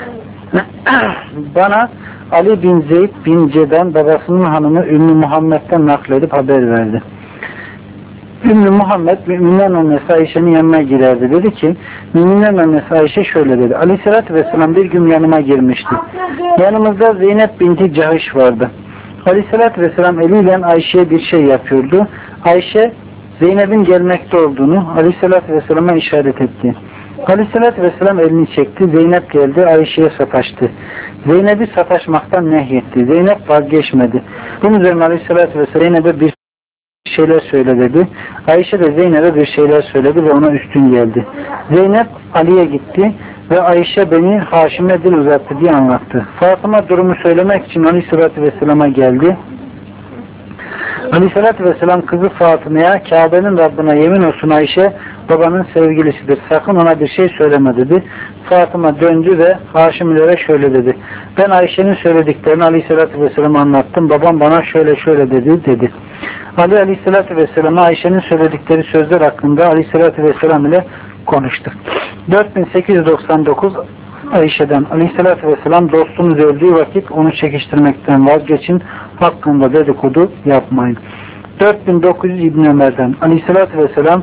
Bana Ali bin Zeyd bin Ceden babasının hanımı Ümmü Muhammed'den nakledip haber verdi. Ümmü Muhammed müminlerin annesi Ayşe'nin yanına girerdi. Dedi ki müminlerin annesi Ayşe şöyle dedi. Aleyhisselatü Vesselam bir gün yanıma girmişti. Yanımızda Zeynep binti Cahış vardı. Aleyhisselatü Vesselam eliyle Ayşe'ye bir şey yapıyordu. Ayşe Zeynep'in gelmekte olduğunu Aleyhisselatü Vesselam'a işaret etti. Aleyhisselatü Vesselam elini çekti. Zeynep geldi. Ayşe'ye sataştı. Zeynep'i sataşmaktan nehyetti. Zeynep vazgeçmedi. Bunun üzerine Aleyhisselatü Vesselam Zeynep'e bir şeyler söyle dedi. Ayşe de Zeynep'e bir şeyler söyledi ve ona üstün geldi. Zeynep Ali'ye gitti ve Ayşe beni Haşim'e dil uzattı diye anlattı. Fatıma durumu söylemek için Aleyhisselatü Vesselam'a geldi. Aleyhisselatü Vesselam kızı Fatıma'ya Kabe'nin Rabbine yemin olsun Ayşe babanın sevgilisidir. Sakın ona bir şey söyleme dedi. Fatıma döndü ve Haşimlere şöyle dedi. Ben Ayşe'nin söylediklerini Aleyhisselatü Vesselam'a anlattım. Babam bana şöyle şöyle dedi dedi. Ali Aleyhisselatü Vesselam'a Ayşe'nin söyledikleri sözler hakkında Aleyhisselatü Vesselam ile konuştu. dört bin sekiz yüz doksan dokuz Ayşe'den Aleyhisselatü Vesselam dostunuz öldüğü vakit onu çekiştirmekten vazgeçin, hakkında dedikodu yapmayın. dört bin dokuz yüz İbn Ömer'den Aleyhisselatü Vesselam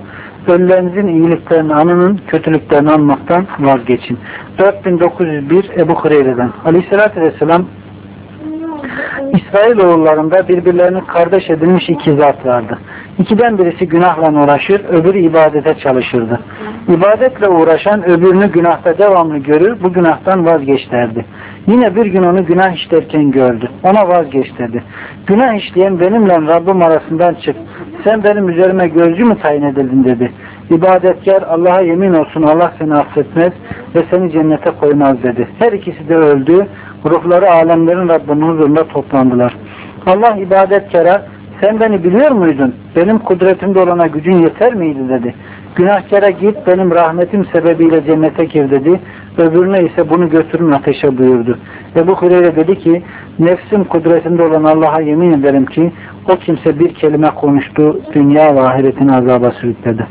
Ölülerinizin iyiliklerini anının, kötülüklerini anmaktan vazgeçin. dört bin dokuz yüz bir Ebu Hureyre'den. Aleyhissalatü vesselam, İsrailoğullarında birbirlerini kardeş edilmiş iki zat vardı. İkiden birisi günahla uğraşır, öbürü ibadete çalışırdı. İbadetle uğraşan öbürünü günahta devamlı görür, bu günahtan vazgeç derdi. Yine bir gün onu günah işlerken gördü. Ona vazgeç dedi. Günah işleyen benimle Rabbim arasından çık. Sen benim üzerime gözcü mü tayin edildin dedi. İbadetkar Allah'a yemin olsun Allah seni affetmez ve seni cennete koymaz dedi. Her ikisi de öldü. Ruhları alemlerin Rabbinin huzurunda toplandılar. Allah ibadetkara sen beni biliyor muydun? Benim kudretimde olana gücün yeter miydi dedi. Günahkara git benim rahmetim sebebiyle cennete gir dedi. Öbürüne ise bunu götürün ateşe buyurdu. Ebu Hureyre dedi ki nefsim kudretinde olan Allah'a yemin ederim ki o kimse bir kelime konuştu, dünya ve ahiretini azaba sürükledi.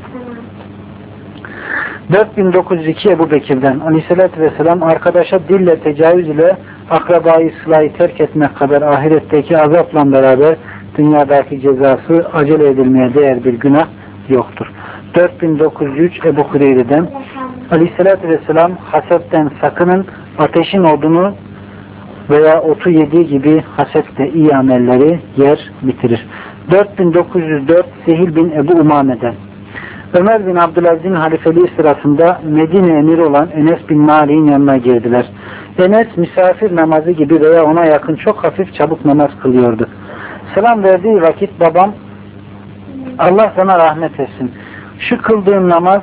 dört bin dokuz yüz iki Ebu Bekir'den Aleyhisselatü Vesselam arkadaşa dille tecavüz ile akrabayı sılayı terk etmek kadar ahiretteki azapla beraber dünyadaki cezası acele edilmeye değer bir günah yoktur. dört bin dokuz yüz üç Ebu Hureyre'den Aleyhisselatü Vesselam hasetten sakının, ateşin odunu veya otu yediği gibi haset de iyi amelleri yer bitirir. dört bin dokuz yüz dört Sehil bin Ebu Umame'den Ömer bin Abdülaziz'in halifeliği sırasında Medine emiri olan Enes bin Malik'in yanına girdiler. Enes misafir namazı gibi veya ona yakın çok hafif çabuk namaz kılıyordu. Selam verdiği vakit babam Allah sana rahmet etsin. Şu kıldığın namaz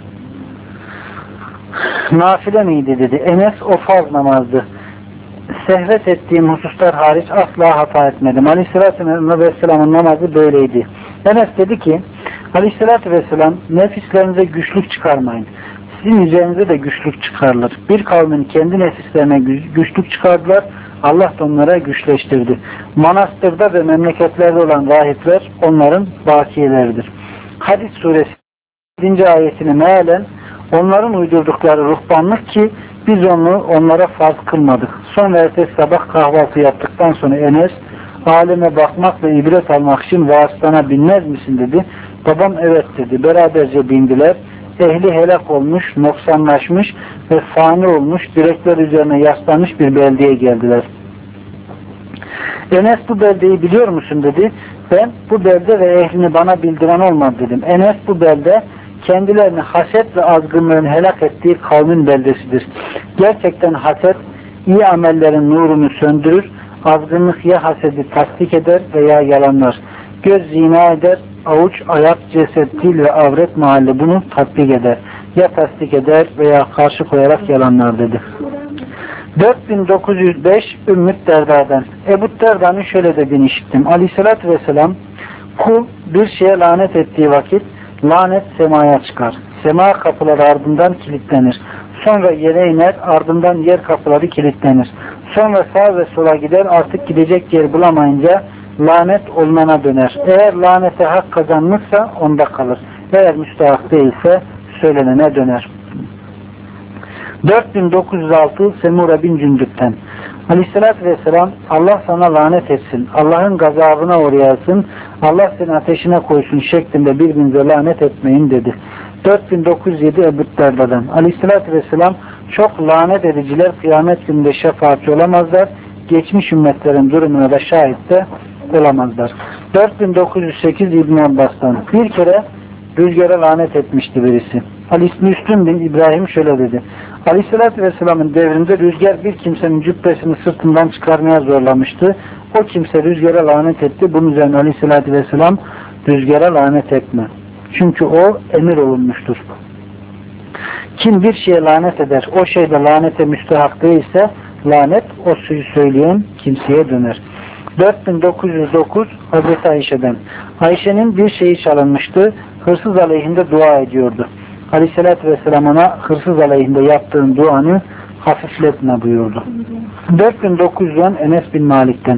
nafile miydi dedi. Enes o farz namazdı. Sehvet ettiğim hususlar hariç asla hata etmedim. Aleyhisselatü Vesselam'ın namazı böyleydi. Enes dedi ki Aleyhisselatü Vesselam nefislerinize güçlük çıkarmayın. Sizin üzerinize de güçlük çıkarılır. Bir kavmin kendi nefislerine güçlük çıkardılar. Allah da onlara güçleştirdi. Manastırda ve memleketlerde olan rahipler onların bakiyeleridir. Hadis suresi yedinci ayetini mealen onların uydurdukları ruhbanlık ki biz onu onlara farz kılmadık. Sonra ertesi sabah kahvaltı yaptıktan sonra Enes aleme bakmak ve ibret almak için vasıtana binmez misin dedi. Babam evet dedi. Beraberce bindiler. Ehli helak olmuş, noksanlaşmış ve fani olmuş, direkler üzerine yaslanmış bir beldeye geldiler. Enes bu beldeyi biliyor musun dedi. Ben bu belde ve ehlini bana bildiren olmadı dedim. Enes bu belde kendilerini haset ve azgınlığın helak ettiği kavmin beldesidir. Gerçekten haset iyi amellerin nurunu söndürür. Azgınlık ya hasedi tasdik eder veya yalanlar. Göz zina eder, avuç, ayak, ceset, dil ve avret mahalle bunu tatbik eder. Ya tasdik eder veya karşı koyarak yalanlar dedi. dört bin dokuz yüz beş Ümmü Derda'dan Ebu Derda'nın şöyle dediğini işittim. Aleyhissalatü vesselam kul bir şeye lanet ettiği vakit lanet semaya çıkar. Sema kapıları ardından kilitlenir. Sonra yere iner, ardından yer kapıları kilitlenir. Sonra sağa ve sola gider, artık gidecek yer bulamayınca lanet olunana döner. Eğer lanete hak kazanmışsa onda kalır. Eğer müstahak değilse söylenene döner. dört bin dokuz yüz altı Semura bin Cündük'ten Aleyhisselatü Vesselam Allah sana lanet etsin, Allah'ın gazabına uğrayasın, Allah seni ateşine koysun şeklinde birbirinize lanet etmeyin dedi. dört bin dokuz yüz yedi Ebu Derda'dan Aleyhisselatü Vesselam çok lanet ediciler kıyamet gününde şefaatçi olamazlar, geçmiş ümmetlerin durumuna da şahit de olamazlar. dört bin dokuz yüz sekiz İbn Abbas'tan bir kere rüzgara lanet etmişti birisi. Ali Müslüm bin İbrahim şöyle dedi. Aleyhisselatü Vesselam'ın devrinde rüzgar bir kimsenin cübbesini sırtından çıkarmaya zorlamıştı. O kimse rüzgara lanet etti. Bunun üzerine Aleyhisselatü Vesselam rüzgara lanet etme. Çünkü o emir olunmuştur. Kim bir şeye lanet eder, o şeyde lanete müstehak değilse lanet o suyu söyleyen kimseye döner. dört bin dokuz yüz dokuz Hazreti Ayşe'den Ayşe'nin bir şeyi çalınmıştı. Hırsız aleyhinde dua ediyordu. Aleyhisselatü Vesselam ona hırsız aleyhinde yaptığın duanı hafifletme buyurdu. dört bin dokuz yüz on Enes bin Malik'ten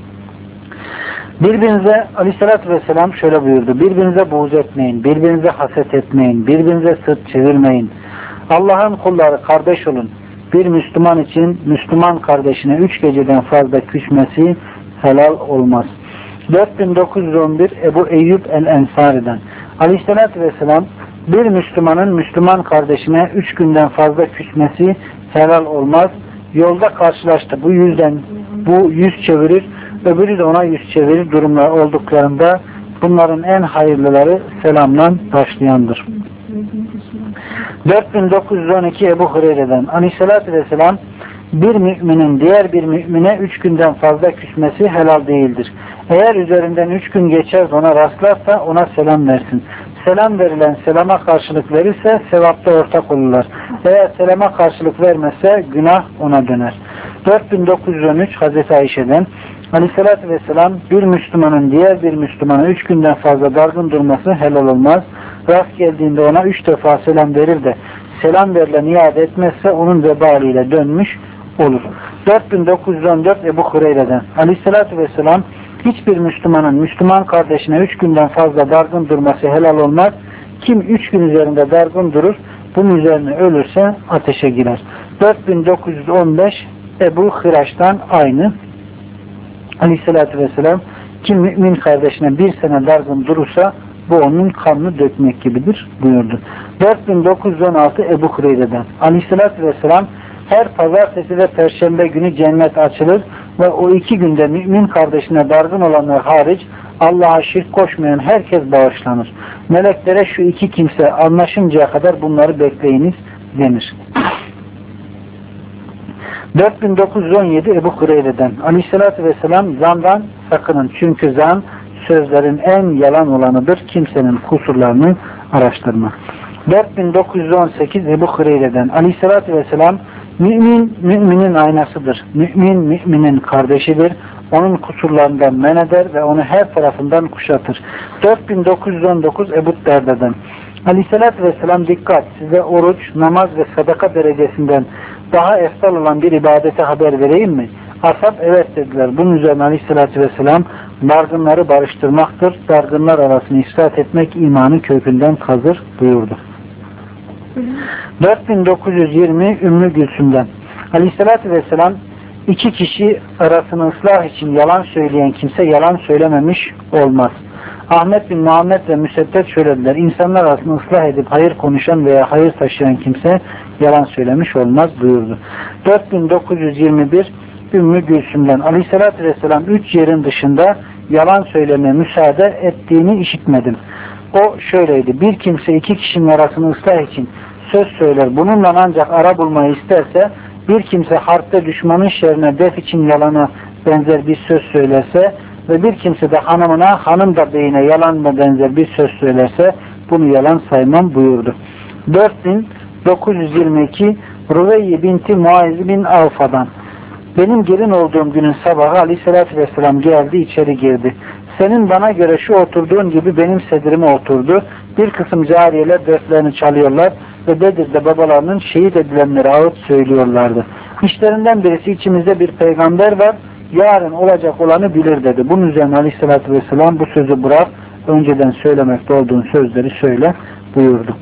birbirinize Aleyhisselatü Vesselam şöyle buyurdu. Birbirinize buğz etmeyin, birbirinize haset etmeyin, birbirinize sırt çevirmeyin. Allah'ın kulları kardeş olun. Bir Müslüman için Müslüman kardeşine üç geceden fazla küsmesi helal olmaz. dört bin dokuz yüz on bir Ebu Eyyub el-Ensari'den Aleyhisselatü Vesselam Bir Müslümanın Müslüman kardeşine üç günden fazla küsmesi helal olmaz. Yolda karşılaştı. Bu yüzden bu yüz çevirir, öbürü de ona yüz çevirir durumlar olduklarında bunların en hayırlıları selamla başlayandır. dört bin dokuz yüz on iki Ebu Hureyre'den Aleyhisselatü Vesselam, bir müminin diğer bir mümine üç günden fazla küsmesi helal değildir. Eğer üzerinden üç gün geçer ona rastlarsa ona selam versin. Selam verilen selama karşılık verirse sevapta ortak olurlar. Eğer selama karşılık vermezse günah ona döner. dört bin dokuz yüz on üç Hazreti Ayşe'den Aleyhisselatü Vesselam, bir Müslümanın diğer bir Müslümana üç günden fazla dargın durması helal olmaz. Rast geldiğinde ona üç defa selam verir de selam verilen iade etmezse onun vebaliyle dönmüş olur. dört bin dokuz yüz on dört Ebu Hureyre'den Aleyhisselatü Vesselam, hiçbir Müslümanın Müslüman kardeşine üç günden fazla dargın durması helal olmaz. Kim üç gün üzerinde dargın durur, bunun üzerine ölürse ateşe girer. dört bin dokuz yüz on beş Ebu Hıraş'tan aynı. Aleyhisselatü Vesselam, kim mümin kardeşine bir sene dargın durursa bu onun kanını dökmek gibidir buyurdu. dört bin dokuz yüz on altı Ebu Hureyre'den Aleyhisselatü Vesselam, her pazartesi ve perşembe günü cennet açılır ve o iki günde mümin kardeşine dargın olanlar hariç Allah'a şirk koşmayan herkes bağışlanır. Meleklere şu iki kimse anlaşıncaya kadar bunları bekleyiniz denir. dört bin dokuz yüz on yedi Ebu Hureyre'den Aleyhisselatü Vesselam, zandan sakının. Çünkü zan sözlerin en yalan olanıdır. Kimsenin kusurlarını araştırma. dört bin dokuz yüz on sekiz Ebu Hureyre'den Aleyhisselatü Vesselam, mümin müminin aynasıdır. Mümin müminin kardeşidir. Onun kusurlarından men eder ve onu her tarafından kuşatır. dört bin dokuz yüz on dokuz Ebu Derda'dan Aleyhisselatü Vesselam, dikkat, size oruç, namaz ve sadaka derecesinden daha eftal olan bir ibadete haber vereyim mi? Ashab evet dediler. Bunun üzerine Aleyhisselatü Vesselam, dargınları barıştırmaktır. Dargınlar arasını ispat etmek imanı kökünden kazır buyurdu. dört bin dokuz yüz yirmi Ümmü Gülsüm'den Aleyhisselatü Vesselam, iki kişi arasını ıslah için yalan söyleyen kimse yalan söylememiş olmaz. Ahmet bin Muhammed ve Müseddet söylediler. İnsanlar arasını ıslah edip hayır konuşan veya hayır taşıyan kimse yalan söylemiş olmaz buyurdu. dört bin dokuz yüz yirmi bir Ümmü Gülsüm'den Aleyhisselatü Vesselam, üç yerin dışında yalan söylemeye müsaade ettiğini işitmedim. O şöyleydi: bir kimse iki kişinin arasını ıslah için söz söyler, bununla ancak ara bulmayı isterse, bir kimse harpte düşmanın şerrine def için yalana benzer bir söz söylerse ve bir kimse de hanımına, hanım da beyine yalanla benzer bir söz söylerse bunu yalan saymam buyurdu. dört bin dokuz yüz yirmi iki Rüveyye binti Muayz bin Avfa'dan benim gelin olduğum günün sabahı Aleyhisselatü Vesselam geldi, içeri girdi. Senin bana göre şu oturduğun gibi benim sedrime oturdu. Bir kısım cariyeler derslerini çalıyorlar ve Bedir'de babalarının şehit edilenleri ağıt söylüyorlardı. İşlerinden birisi, içimizde bir peygamber var, yarın olacak olanı bilir dedi. Bunun üzerine Aleyhisselatü Vesselam, bu sözü bırak, önceden söylemekte olduğun sözleri söyle buyurdu.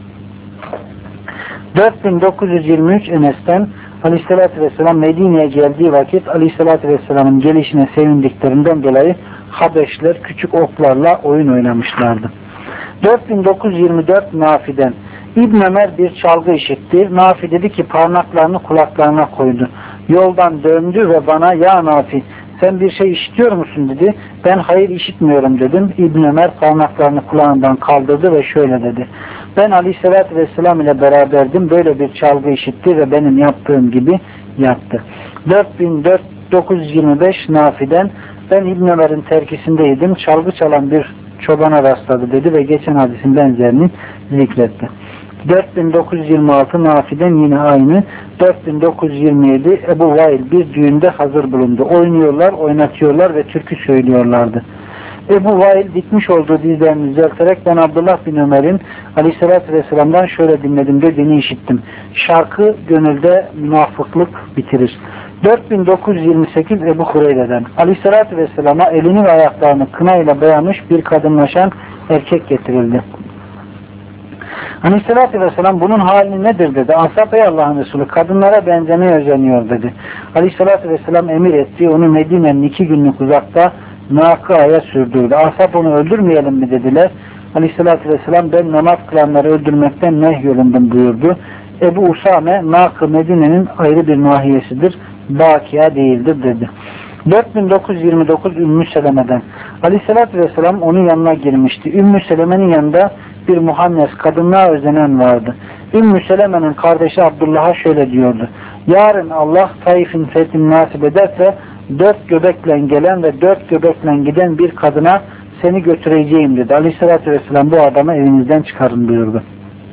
dört bin dokuz yüz yirmi üç Enes'ten Aleyhisselatü Vesselam Medine'ye geldiği vakit Aleyhisselatü Vesselam'ın gelişine sevindiklerinden dolayı Habeşler küçük oklarla oyun oynamışlardı. dört bin dokuz yüz yirmi dört Nafi'den İbn Ömer bir çalgı işitti. Nafi dedi ki parmaklarını kulaklarına koydu. Yoldan döndü ve bana, ya Nafi, sen bir şey işitiyor musun dedi. Ben hayır işitmiyorum dedim. İbn Ömer parmaklarını kulağından kaldırdı ve şöyle dedi: ben Aleyhisselatü Vesselam ile beraberdim. Böyle bir çalgı işitti ve benim yaptığım gibi yaptı. dört bin dokuz yüz yirmi beş Nafi'den ben İbn Ömer'in terkisindeydim. Çalgı çalan bir çobana rastladı dedi ve geçen hadisin benzerini zikretti. dört bin dokuz yüz yirmi altı Nafi'den yine aynı. dört bin dokuz yüz yirmi yedi Ebu Vail bir düğünde hazır bulundu. Oynuyorlar, oynatıyorlar ve türkü söylüyorlardı. Ebu Vail dikmiş olduğu dizlerini düzelterek ben Abdullah bin Ömer'in Aleyhisselatü Vesselam'dan şöyle dinledim dediğini işittim. Şarkı gönülde münafıklık bitirir. dört bin dokuz yüz yirmi sekiz Ebu Hureyre'den Aleyhisselatü Vesselam'a elini ve ayaklarını kınayla boyamış bir kadınlaşan erkek getirildi. Aleyhisselatü Vesselam bunun hali nedir dedi. Ashab, ey Allah'ın Resulü, kadınlara benzemeye özeniyor dedi. Aleyhisselatü Vesselam emir etti. Onu Medine'nin iki günlük uzakta Nakıa'ya sürdürdü. Ashab onu öldürmeyelim mi dediler. Aleyhissalatü vesselam ben namaz kılanları öldürmekten nehyolundum buyurdu. Ebu Usame Nak-ı Medine'nin ayrı bir nahiyesidir. Bakia değildir dedi. dört bin dokuz yüz yirmi dokuz Ümmü Seleme'den. Aleyhissalatü vesselam onun yanına girmişti. Ümmü Seleme'nin yanında bir muhannes, kadınlığa özenen vardı. Ümmü Seleme'nin kardeşi Abdullah'a şöyle diyordu. Yarın Allah Taif'in fethini nasip ederse dört göbekle gelen ve dört göbekle giden bir kadına seni götüreceğim dedi. Aleyhissalatü vesselam bu adamı evinizden çıkarın buyurdu.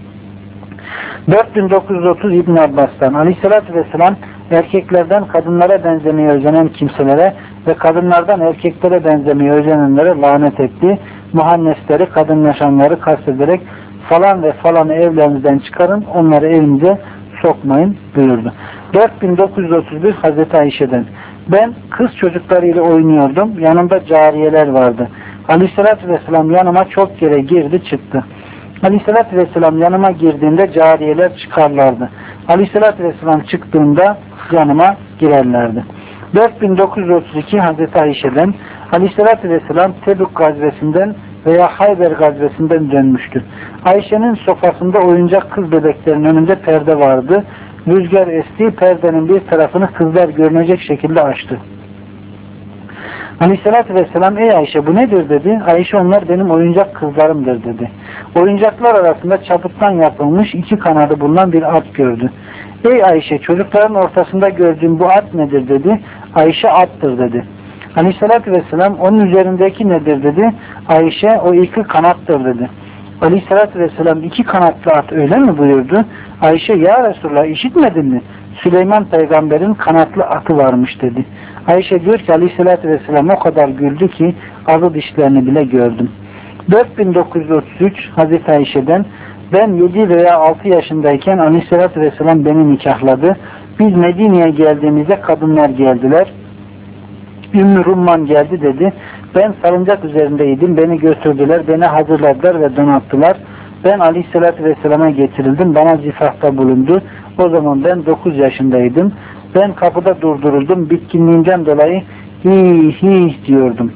dört bin dokuz yüz otuz İbn Abbas'tan. Aleyhissalatü vesselam erkeklerden kadınlara benzemeye özenen kimselere ve kadınlardan erkeklere benzemeye özenenlere lanet etti. Muhannesleri, kadınlaşanları kastederek falan ve falanı evlerinizden çıkarın, onları evinize sokmayın buyurdu. dört bin dokuz yüz otuz bir Hazreti Ayşe'den. Ben kız çocuklarıyla oynuyordum. Yanımda cariyeler vardı. Aleyhissalatü vesselam yanıma çok kere girdi çıktı. Aleyhissalatü vesselam yanıma girdiğinde cariyeler çıkarlardı. Aleyhissalatü vesselam çıktığında yanıma girerlerdi. dört bin dokuz yüz otuz iki Hazreti Ayşe'den. Aleyhissalatü vesselam Tebük gazvesinden veya Hayber gazvesinden dönmüştü. Ayşe'nin sofasında oyuncak kız bebeklerin önünde perde vardı. Rüzgar esti, perdenin bir tarafını kızlar görünecek şekilde açtı. Aleyhissalatü vesselam ey Ayşe bu nedir dedi. Ayşe onlar benim oyuncak kızlarımdır dedi. Oyuncaklar arasında çaputtan yapılmış iki kanadı bulunan bir at gördü. Ey Ayşe çocukların ortasında gördüğüm bu at nedir dedi. Ayşe attır dedi. Aleyhissalatü vesselam onun üzerindeki nedir dedi. Ayşe o iki kanattır dedi. Aleyhissalatü vesselam iki kanatlı at öyle mi buyurdu. Ayşe ya Resulullah işitmedin mi? Süleyman peygamberin kanatlı atı varmış dedi. Ayşe diyor ki Aleyhissalatü vesselam o kadar güldü ki ağzı dişlerini bile gördüm. dört bin dokuz yüz otuz üç Hazreti Ayşe'den ben yedi veya altı yaşındayken Aleyhissalatü vesselam beni nikahladı. Biz Medine'ye geldiğimizde kadınlar geldiler. Ümmü Rumman geldi dedi. Ben salıncak üzerindeydim. Beni götürdüler. Beni hazırladılar ve donattılar. Ben Aleyhisselatü Vesselam'a getirildim. Bana zifafta bulundu. O zaman ben dokuz yaşındaydım. Ben kapıda durduruldum. Bitkinliğimden dolayı hi hi diyordum.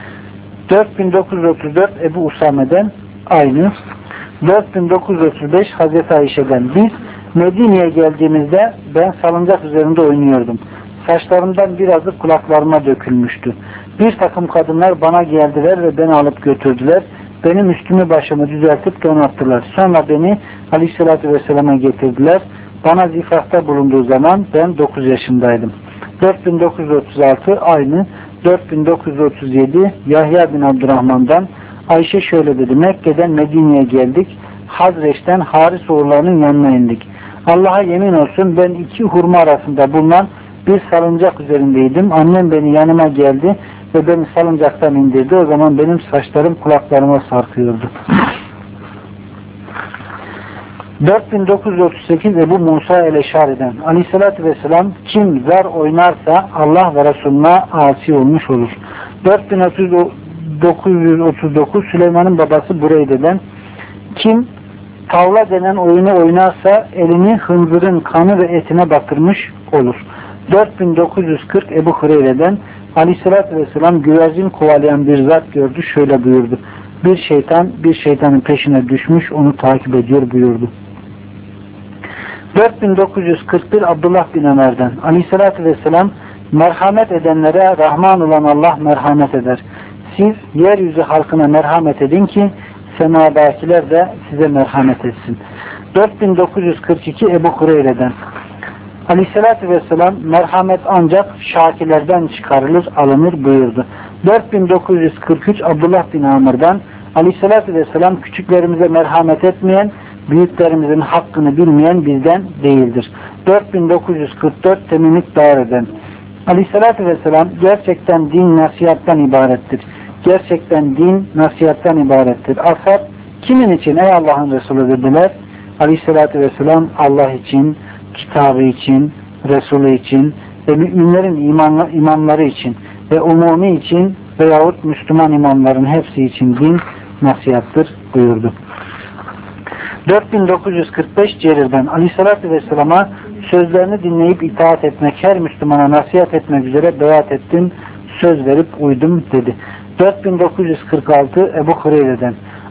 dört bin dokuz yüz otuz dört Ebu Usame'den aynı. dört bin dokuz yüz otuz beş Hazreti Ayşe'den. Biz Medine'ye geldiğimizde ben salıncak üzerinde oynuyordum. Saçlarımdan birazı kulaklarıma dökülmüştü. Bir takım kadınlar bana geldiler ve beni alıp götürdüler. Benim üstümü başımı düzeltip donattılar. Sonra beni Aleyhisselatü Vesselam'a getirdiler. Bana zifafta bulunduğu zaman ben dokuz yaşındaydım. dört bin dokuz yüz otuz altı aynı. dört bin dokuz yüz otuz yedi Yahya bin Abdurrahman'dan Ayşe şöyle dedi. Mekke'den Medine'ye geldik. Hazreç'ten Haris oğullarının yanına indik. Allah'a yemin olsun ben iki hurma arasında bulunan bir salıncak üzerindeydim. Annem beni yanıma geldi ve beni salıncaktan indirdi. O zaman benim saçlarım kulaklarıma sarkıyordu. dört bin dokuz yüz otuz sekiz Ebu Musa el-Eşari'den Aleyhisselatü Vesselam kim zar oynarsa Allah ve Resulüne asi olmuş olur. dört bin dokuz yüz otuz dokuz Süleyman'ın babası Bureyde'den kim tavla denen oyunu oynarsa elini hınzırın kanı ve etine batırmış olur. dört bin dokuz yüz kırk Ebu Hureyre'den Aleyhisselatü Vesselam güvercin kovalayan bir zat gördü. Şöyle buyurdu. Bir şeytan bir şeytanın peşine düşmüş onu takip ediyor buyurdu. dört bin dokuz yüz kırk bir Abdullah bin Ömer'den Aleyhisselatü Vesselam merhamet edenlere Rahman olan Allah merhamet eder. Siz yeryüzü halkına merhamet edin ki semadakiler de size merhamet etsin. dört bin dokuz yüz kırk iki Ebu Hureyre'den Aleyhisselatü Vesselam merhamet ancak şakilerden çıkarılır, alınır buyurdu. dört bin dokuz yüz kırk üç Abdullah bin Amr'dan Aleyhisselatü Vesselam küçüklerimize merhamet etmeyen, büyüklerimizin hakkını bilmeyen bizden değildir. dört bin dokuz yüz kırk dört Temimit Dağrı'dan Aleyhisselatü Vesselam gerçekten din nasihattan ibarettir. Gerçekten din nasihattan ibarettir. Ashab kimin için ey Allah'ın Resulü dediler. Aleyhisselatü Vesselam Allah için, kitabı için, Resulü için ve müminlerin imanla, imamları için ve umumi için veyahut Müslüman imamların hepsi için din nasihattır buyurdu. dört bin dokuz yüz kırk beş Cerir'den Aleyhisselatü Vesselam'a sözlerini dinleyip itaat etmek, her Müslümana nasihat etmek üzere beyat ettim, söz verip uydum dedi. dört bin dokuz yüz kırk altı Ebu Hureyre'den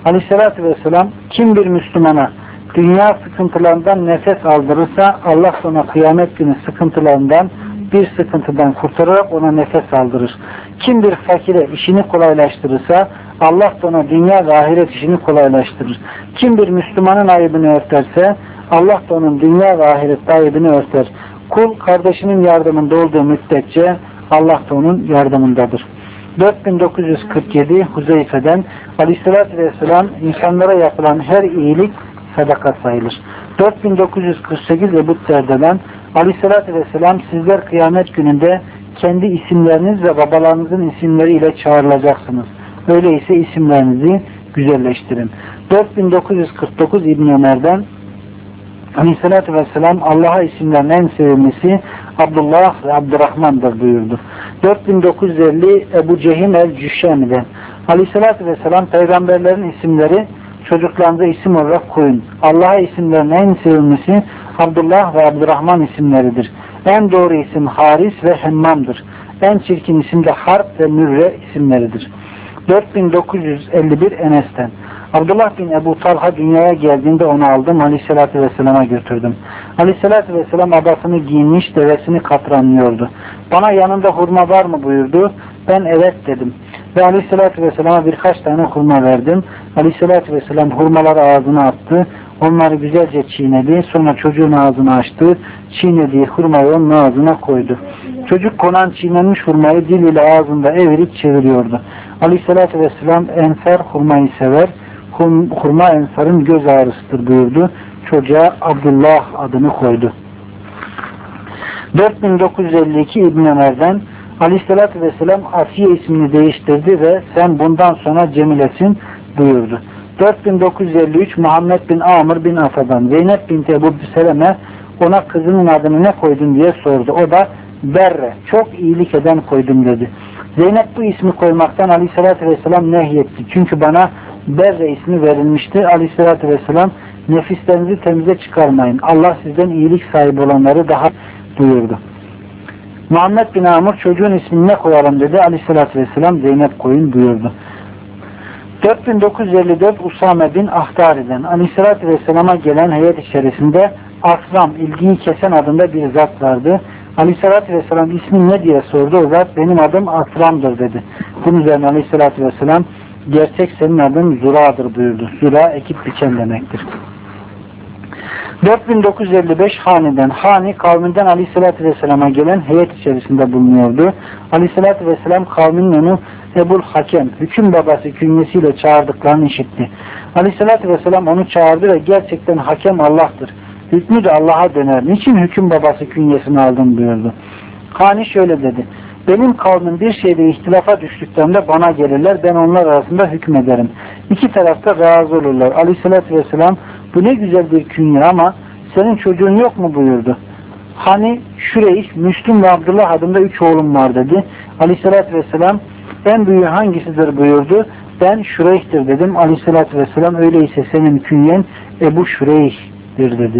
Aleyhissalatü vesselam kim bir Müslümana dünya sıkıntılarından nefes aldırırsa Allah ona kıyamet günü sıkıntılarından bir sıkıntıdan kurtararak ona nefes aldırır. Kim bir fakire işini kolaylaştırırsa Allah ona dünya ve ahiret işini kolaylaştırır. Kim bir Müslümanın ayıbını örterse Allah da onun dünya ve ahiret ayıbını örter. Kul kardeşinin yardımında olduğu müddetçe Allah da onun yardımındadır. dört bin dokuz yüz kırk yedi Huzeyfe'den Aleyhisselatü Vesselam insanlara yapılan her iyilik sadaka sayılır. dört bin dokuz yüz kırk sekiz Ebu Derde'den Aleyhisselatü Vesselam sizler kıyamet gününde kendi isimleriniz ve babalarınızın isimleriyle çağrılacaksınız. Öyleyse isimlerinizi güzelleştirin. dört bin dokuz yüz kırk dokuz İbn Ömer'den Aleyhisselatü Vesselam Allah'a isimlerin en sevimlisi Abdullah ve Abdurrahman'dır buyurdu. dört bin dokuz yüz elli Ebu Cehim el-Cüşşemi'den Aleyhisselatü Vesselam peygamberlerin isimleri çocuklarınıza isim olarak koyun. Allah'a isimlerin en sevimlisi Abdullah ve Abdurrahman isimleridir. En doğru isim Haris ve Hemmam'dır. En çirkin isim de Harp ve Mürre isimleridir. dört bin dokuz yüz elli bir Enes'ten Abdullah bin Ebu Talha dünyaya geldiğinde onu aldım, Aleyhisselatü Vesselam'a götürdüm. Aleyhisselatü Vesselam abasını giyinmiş, devesini katranlıyordu. Bana yanında hurma var mı buyurdu. Ben evet dedim. Ve Aleyhisselatü Vesselam'a birkaç tane hurma verdim. Aleyhisselatü Vesselam hurmaları ağzına attı. Onları güzelce çiğnedi. Sonra çocuğun ağzını açtı. Çiğnediği hurmayı onun ağzına koydu. Çocuk konan çiğnenmiş hurmayı dil ile ağzında evirip çeviriyordu. Aleyhisselatü Vesselam Ensar hurmayı sever. Hurma Ensar'ın göz ağrısıdır buyurdu. Çocuğa Abdullah adını koydu. dört bin dokuz yüz elli iki İbn Ömer'den Aleyhisselatü Vesselam Asiye ismini değiştirdi ve sen bundan sonra Cemile'sin buyurdu. dört bin dokuz yüz elli üç Muhammed bin Amr bin Afa'dan Zeynep binti Ebu Seleme ona kızının adını ne koydun diye sordu. O da Berre, çok iyilik eden koydum dedi. Zeynep bu ismi koymaktan Aleyhisselatü Vesselam nehyetti. Çünkü bana Berre ismi verilmişti. Aleyhisselatü Vesselam nefislerinizi temize çıkarmayın. Allah sizden iyilik sahibi olanları daha buyurdu. Muhammed bin Amr çocuğun ismini ne koyalım dedi. Aleyhisselatü Vesselam Zeynep koyun buyurdu. dört bin dokuz yüz elli dört Usame bin Ahtari'den Aleyhisselatü Vesselam'a gelen heyet içerisinde Asram, ilgiyi kesen adında bir zat vardı. Aleyhisselatü Vesselam ismin ne diye sordu. O zat benim adım Asram'dır dedi. Bunun üzerine Aleyhisselatü Vesselam gerçek senin adın Zura'dır buyurdu. Zura ekip biçen demektir. dört bin dokuz yüz elli beş Hani'den Hani kavminden Aleyhisselatü Vesselam'a gelen heyet içerisinde bulunuyordu. Aleyhisselatü Vesselam kavminin onu Ebul Hakem, hüküm babası künyesiyle çağırdıklarını işitti. Aleyhisselatü Vesselam onu çağırdı ve gerçekten hakem Allah'tır. Hükmü de Allah'a döner. Niçin hüküm babası künyesini aldın buyurdu. Hani şöyle dedi. Benim kavmim bir şeyde ihtilafa düştüklerinde bana gelirler. Ben onlar arasında hükmederim. İki tarafta razı olurlar. Aleyhisselatü Vesselam bu ne güzel bir künye ama senin çocuğun yok mu buyurdu. Hani Şüreyh, Müslüm ve Abdullah adında üç oğlum var dedi. Aleyhisselatü Vesselam en büyüğü hangisidir buyurdu. Ben Şüreyh'tir dedim. Aleyhisselatü Vesselam öyleyse senin künyen Ebu Şüreyh'tir dedi.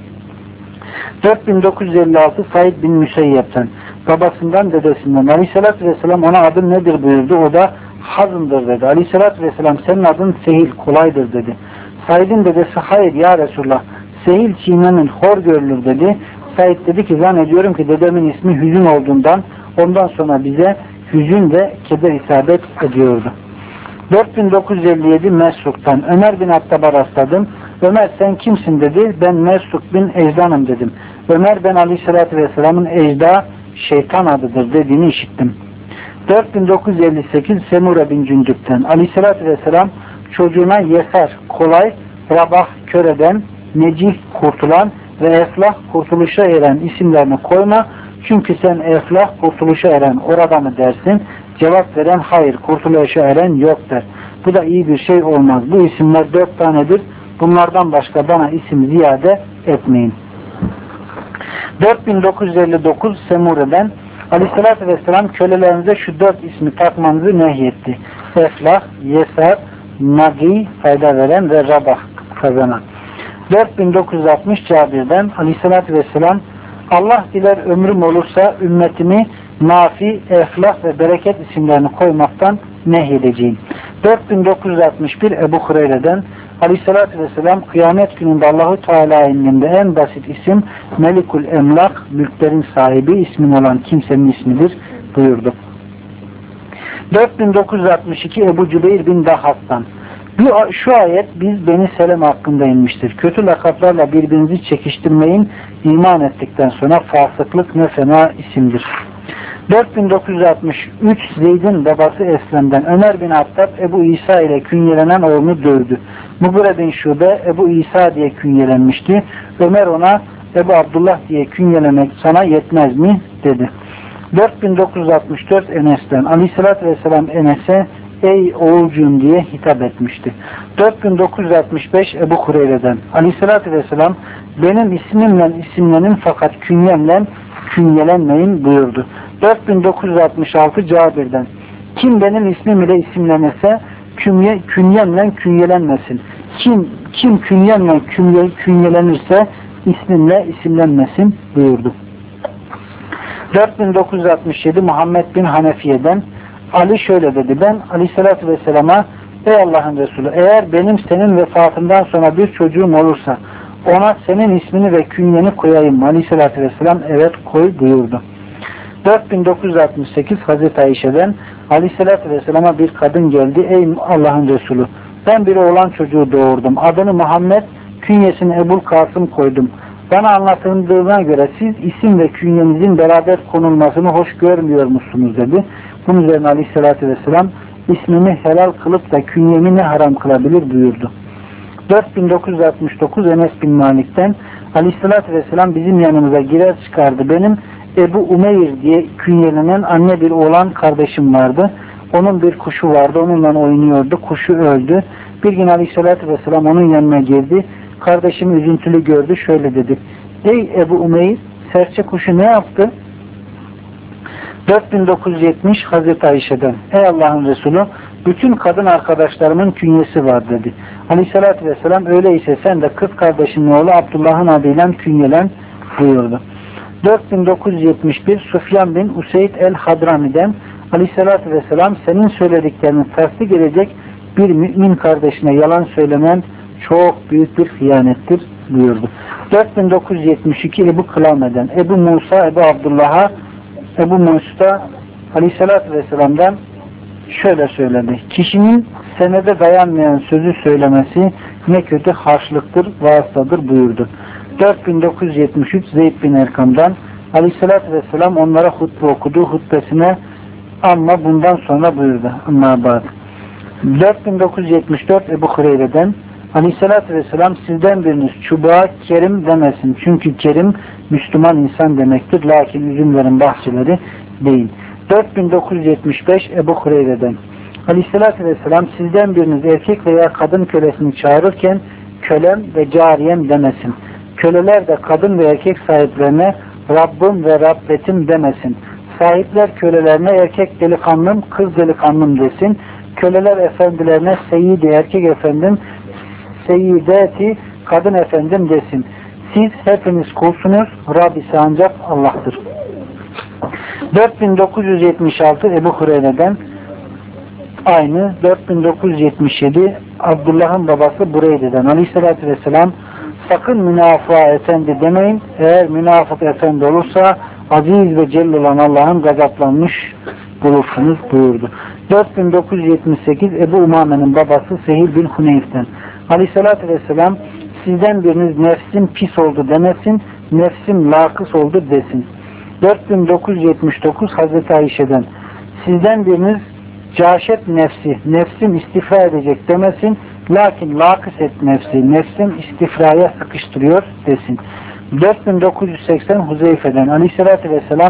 dört bin dokuz yüz elli altı Said bin Müseyyep'ten babasından dedesinden Aleyhisselatü Vesselam ona adın nedir buyurdu. O da Hazım'dır dedi. Aleyhisselatü Vesselam senin adın Sehil, kolaydır dedi. Said'in dedesi hayır ya Resulullah Sehil çiğnenin hor görülür dedi. Said dedi ki zannediyorum ki dedemin ismi Hüzün olduğundan ondan sonra bize hüzün ve keder isabet ediyordu. dört bin dokuz yüz elli yedi Mesruk'tan Ömer bin Hattab'a rastladım. Ömer sen kimsin dedi. Ben Mesruk bin Ecdan'ım dedim. Ömer ben Aleyhisselatü Vesselam'ın Ecda şeytan adıdır dediğini işittim. dört bin dokuz yüz elli sekiz Semure bin Cündük'ten Aleyhisselatü Vesselam çocuğuna Yesar, kolay, Rabah, kör eden, Necih, kurtulan ve Eflah, kurtuluşa eren isimlerini koyma. Çünkü sen Eflah, kurtuluşa eren orada mı dersin? Cevap veren hayır, kurtuluşa eren yok der. Bu da iyi bir şey olmaz. Bu isimler dört tanedir. Bunlardan başka bana isim ziyade etmeyin. dört bin dokuz yüz elli dokuz Semure'den Aleyhisselatü Vesselam kölelerinize şu dört ismi takmanızı nehyetti. Eflah, Yesar, Nagi, fayda veren ve Rabah, kazanan. dört bin dokuz yüz altmış Cabir'den Aleyhisselatü Vesselam Allah diler ömrüm olursa ümmetimi Nafi, Eflah ve Bereket isimlerini koymaktan nehyedeceğim. dört bin dokuz yüz altmış bir Ebu Hureyre'den Aleyhisselatü Vesselam kıyamet gününde Allahu Teala indinde en basit isim Melikul Emlak, mülklerin sahibi ismin olan kimsenin ismidir buyurdu. dört bin dokuz yüz altmış iki Ebu Cübeyr bin Dahhat'tan Bu, şu ayet biz Beni Selem hakkında inmiştir. Kötü lakaplarla birbirinizi çekiştirmeyin, iman ettikten sonra fasıklık ne fena isimdir. dört bin dokuz yüz altmış üç Zeyd'in babası Eslem'den Ömer bin Hattab Ebu İsa ile künyelenen oğlunu dövdü. Mugire bin Şube Ebu İsa diye künyelenmişti. Ömer ona Ebu Abdullah diye künyelemek sana yetmez mi? dedi. dört bin dokuz yüz altmış dört Enes'ten Aleyhisselatü Vesselam Enes'e ey oğulcuğum diye hitap etmişti. dört bin dokuz yüz altmış beş Ebu Hureyre'den Aleyhisselatü Vesselam benim ismimle isimlenin fakat künyemle künyelenmeyin buyurdu. dört bin dokuz yüz altmış altı Cabir'den kim benim ismim ile isimlenirse künye, künyemle künyelenmesin. Kim, kim künyemle künye, künyelenirse ismimle isimlenmesin buyurdu. dört bin dokuz yüz altmış yedi Muhammed bin Hanefiye'den Ali şöyle dedi. Ben Aleyhisselatü Vesselam'a ey Allah'ın Resulü eğer benim senin vefatından sonra bir çocuğum olursa ona senin ismini ve künyeni koyayım. Aleyhisselatü Vesselam evet koy buyurdu. dört bin dokuz yüz altmış sekiz Hazreti Ayşe'den Aleyhisselatü Vesselam'a bir kadın geldi. Ey Allah'ın Resulü ben bir oğlan çocuğu doğurdum. Adını Muhammed, künyesini Ebul Kasım koydum. Bana anlatıldığına göre siz isim ve künyenizin beraber konulmasını hoş görmüyor musunuz dedi. Bunun üzerine Aleyhisselatü Vesselam ismimi helal kılıp da künyemi ne haram kılabilir buyurdu. dört bin dokuz yüz altmış dokuz Enes bin Malik'ten Aleyhisselatü Vesselam bizim yanımıza girer çıkardı. Benim Ebu Umeyr diye künyelenen anne bir oğlan kardeşim vardı. Onun bir kuşu vardı. Onunla oynuyordu. Kuşu öldü. Bir gün Aleyhisselatü Vesselam onun yanına girdi. Kardeşimi üzüntülü gördü. Şöyle dedi. Ey Ebu Umeyr serçe kuşu ne yaptı? dört bin dokuz yüz yetmiş Hazreti Ayşe'den ey Allah'ın Resulü bütün kadın arkadaşlarımın künyesi var dedi. Aleyhissalatü vesselam öyleyse sen de kız kardeşinin oğlu Abdullah'ın adıyla künyelen buyurdu. dört bin dokuz yüz yetmiş bir Sufyan bin Useyd el-Hadrami'den Aleyhissalatü vesselam senin söylediklerinin tasdik edecek bir mümin kardeşine yalan söylemen çok büyük bir hıyanettir buyurdu. dört bin dokuz yüz yetmiş iki Ebu Kılame'den Ebu Musa Ebu Abdullah'a Ebu Musa Aleyhisselatü Vesselam'dan şöyle söyledi. Kişinin senede dayanmayan sözü söylemesi ne kötü harçlıktır, vasıtadır buyurdu. dört bin dokuz yüz yetmiş üç Zeyd bin Erkam'dan Aleyhisselatü Vesselam onlara hutbe okudu. Hutbesine ama bundan sonra buyurdu. Amma ba'd. dört bin dokuz yüz yetmiş dört Ebu Hureyre'den Aleyhisselatü Vesselam sizden biriniz çubuğa kerim demesin. Çünkü kerim Müslüman insan demektir. Lakin üzümlerin bahçeleri değil. dört bin dokuz yüz yetmiş beş Ebu Hureyre'den Aleyhisselatü Vesselam sizden biriniz erkek veya kadın kölesini çağırırken kölem ve cariyem demesin. Köleler de kadın ve erkek sahiplerine Rabbim ve Rabbetim demesin. Sahipler kölelerine erkek delikanlım, kız delikanlım desin. Köleler efendilerine seyyidi erkek efendim, seyyideti kadın efendim desin. Siz hepiniz kulsunuz, Rab ise ancak Allah'tır. dört bin dokuz yüz yetmiş altı Ebu Hureyre'den aynı dört bin dokuz yüz yetmiş yedi Abdullah'ın babası Bureyde'den Aleyhisselatü Vesselam sakın münafığa efendi demeyin. Eğer münafık efendi olursa aziz ve celil olan Allah'ın gazaplanmış bulursunuz buyurdu. dört bin dokuz yüz yetmiş sekiz Ebu Umame'nin babası Sehil bin Huneyf'ten Aleyhisselatü Vesselam sizden biriniz nefsim pis oldu demesin, nefsim lakıs oldu desin. dört bin dokuz yüz yetmiş dokuz Hazreti Ayşe'den sizden biriniz caşet nefsi, nefsim istifra edecek demesin, lakin lakıs et nefsi, nefsim istifraya sıkıştırıyor desin. dört bin dokuz yüz seksen Huzeyfe'den Aleyhisselatü Vesselam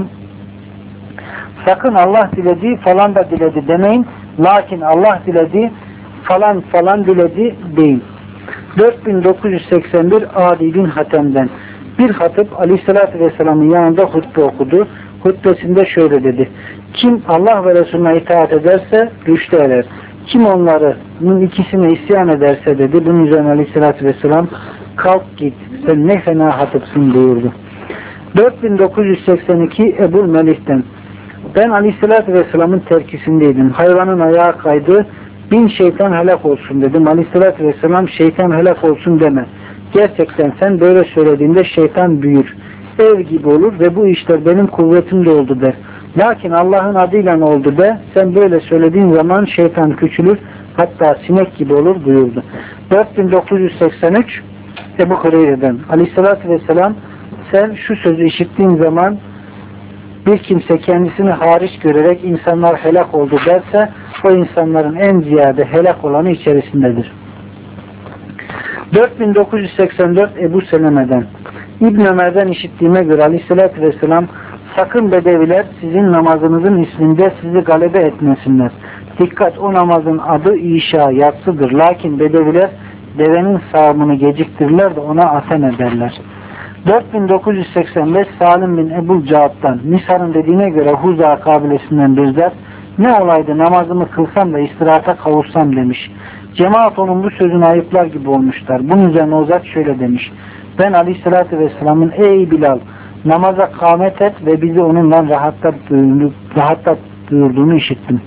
sakın Allah diledi falan da diledi demeyin, lakin Allah diledi falan falan diledi deyin. dört bin dokuz yüz seksen bir Adi bin Hatem'den bir hatip Aleyhisselatü Vesselam'ın yanında hutbe okudu. Hutbesinde şöyle dedi. Kim Allah ve Resulüne itaat ederse rüşte erer. Kim onların ikisine isyan ederse dedi. Bunun üzerine Aleyhisselatü Vesselam kalk git sen ne fena hatipsin buyurdu. dört bin dokuz yüz seksen iki Ebu Melih'ten ben Aleyhisselatü Vesselam'ın terkisindeydim. Hayvanın ayağı kaydı. bin şeytan helak olsun dedim. Aleyhissalatü vesselam şeytan helak olsun deme. Gerçekten sen böyle söylediğinde şeytan büyür. Ev gibi olur ve bu işler benim kuvvetimde oldu der. Lakin Allah'ın adıyla oldu de. Sen böyle söylediğin zaman şeytan küçülür. Hatta sinek gibi olur buyurdu. dört bin dokuz yüz seksen üç Ebu Hureyre'den. Aleyhissalatü vesselam sen şu sözü işittiğin zaman bir kimse kendisini hariç görerek insanlar helak oldu derse o insanların en ziyade helak olanı içerisindedir. dört bin dokuz yüz seksen dört Ebu Seleme'den. İbn Ömer'den işittiğime göre Aleyhisselatü Vesselam sakın bedeviler sizin namazınızın isminde sizi galebe etmesinler. Dikkat, o namazın adı İşa, yatsıdır. Lakin bedeviler devenin sağımını geciktirirler de ona atem ederler. dört bin dokuz yüz seksen beş Salim bin Ebu Caad'dan. Nisa'nın dediğine göre Huza kabilesinden bir zat, ne olaydı namazımı kılsam da istirahata kavuşsam demiş. Cemaat onun bu sözünü ayıplar gibi olmuşlar. Bunun üzerine o zat şöyle demiş. Ben Aleyhisselatü Vesselam'ın ey Bilal namaza kâmet et ve bizi onunla rahatlat duyurduğunu işittim.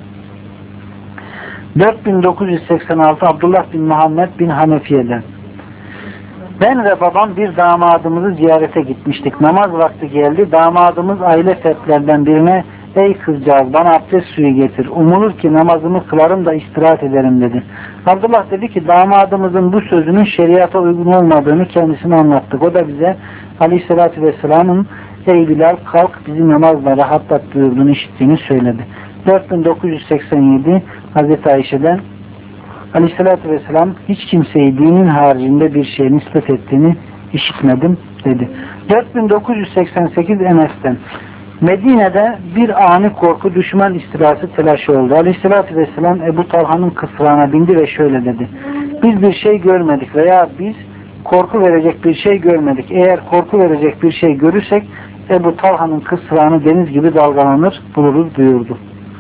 dört bin dokuz yüz seksen altı Abdullah bin Muhammed bin Hanefiye'den. Ben ve babam bir damadımızı ziyarete gitmiştik. Namaz vakti geldi. Damadımız aile fertlerden birine ey kızcağız bana abdest suyu getir. Umulur ki namazımı kılarım da istirahat ederim dedi. Abdullah dedi ki damadımızın bu sözünün şeriata uygun olmadığını kendisine anlattık. O da bize Aleyhisselatü Vesselam'ın ey Bilal kalk bizi namazla rahatlat buyurduğunu işittiğini söyledi. dört bin dokuz yüz seksen yedi Hazreti Ayşe'den Aleyhisselatü Vesselam hiç kimseyi dinin haricinde bir şeye nispet ettiğini işitmedim dedi. dört bin dokuz yüz seksen sekiz Enes'ten. Medine'de bir ani korku düşman istilası telaşı oldu. Aleyhisselatü Vesselam Ebu Talha'nın kısrağına bindi ve şöyle dedi. Biz bir şey görmedik veya biz korku verecek bir şey görmedik. Eğer korku verecek bir şey görürsek Ebu Talha'nın kısrağını deniz gibi dalgalanır buluruz buyurdu.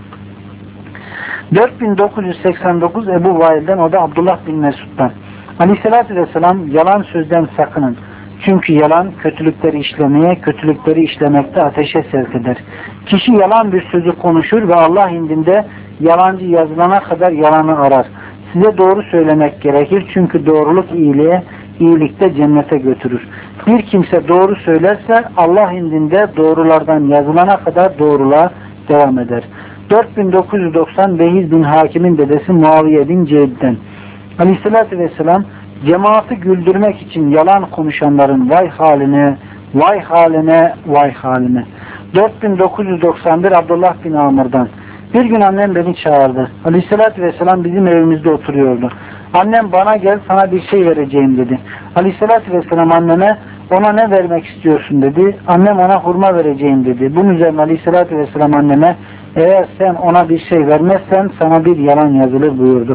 dört bin dokuz yüz seksen dokuz Ebu Vail'den, o da Abdullah bin Mesud'dan. Aleyhisselatü Vesselam yalan sözden sakının. Çünkü yalan kötülükleri işlemeye, kötülükleri işlemekte ateşe sevk eder. Kişi yalan bir sözü konuşur ve Allah indinde yalancı yazılana kadar yalanı arar. Size doğru söylemek gerekir çünkü doğruluk iyiliğe, iyilikte cennete götürür. Bir kimse doğru söylerse Allah indinde doğrulardan yazılana kadar doğruluğa devam eder. dört bin dokuz yüz doksan Behiz bin Hakim'in dedesi Muaviye bin Ceyd'den. Aleyhisselatü Vesselam cemaati güldürmek için yalan konuşanların vay haline, vay haline, vay haline. dört bin dokuz yüz doksan bir Abdullah bin Amr'dan. Bir gün annem beni çağırdı. Aleyhisselatü Vesselam bizim evimizde oturuyordu. Annem bana gel sana bir şey vereceğim dedi. Aleyhisselatü Vesselam anneme ona ne vermek istiyorsun dedi. Annem ona hurma vereceğim dedi. Bunun üzerine Aleyhisselatü Vesselam anneme eğer sen ona bir şey vermezsen sana bir yalan yazılır buyurdu.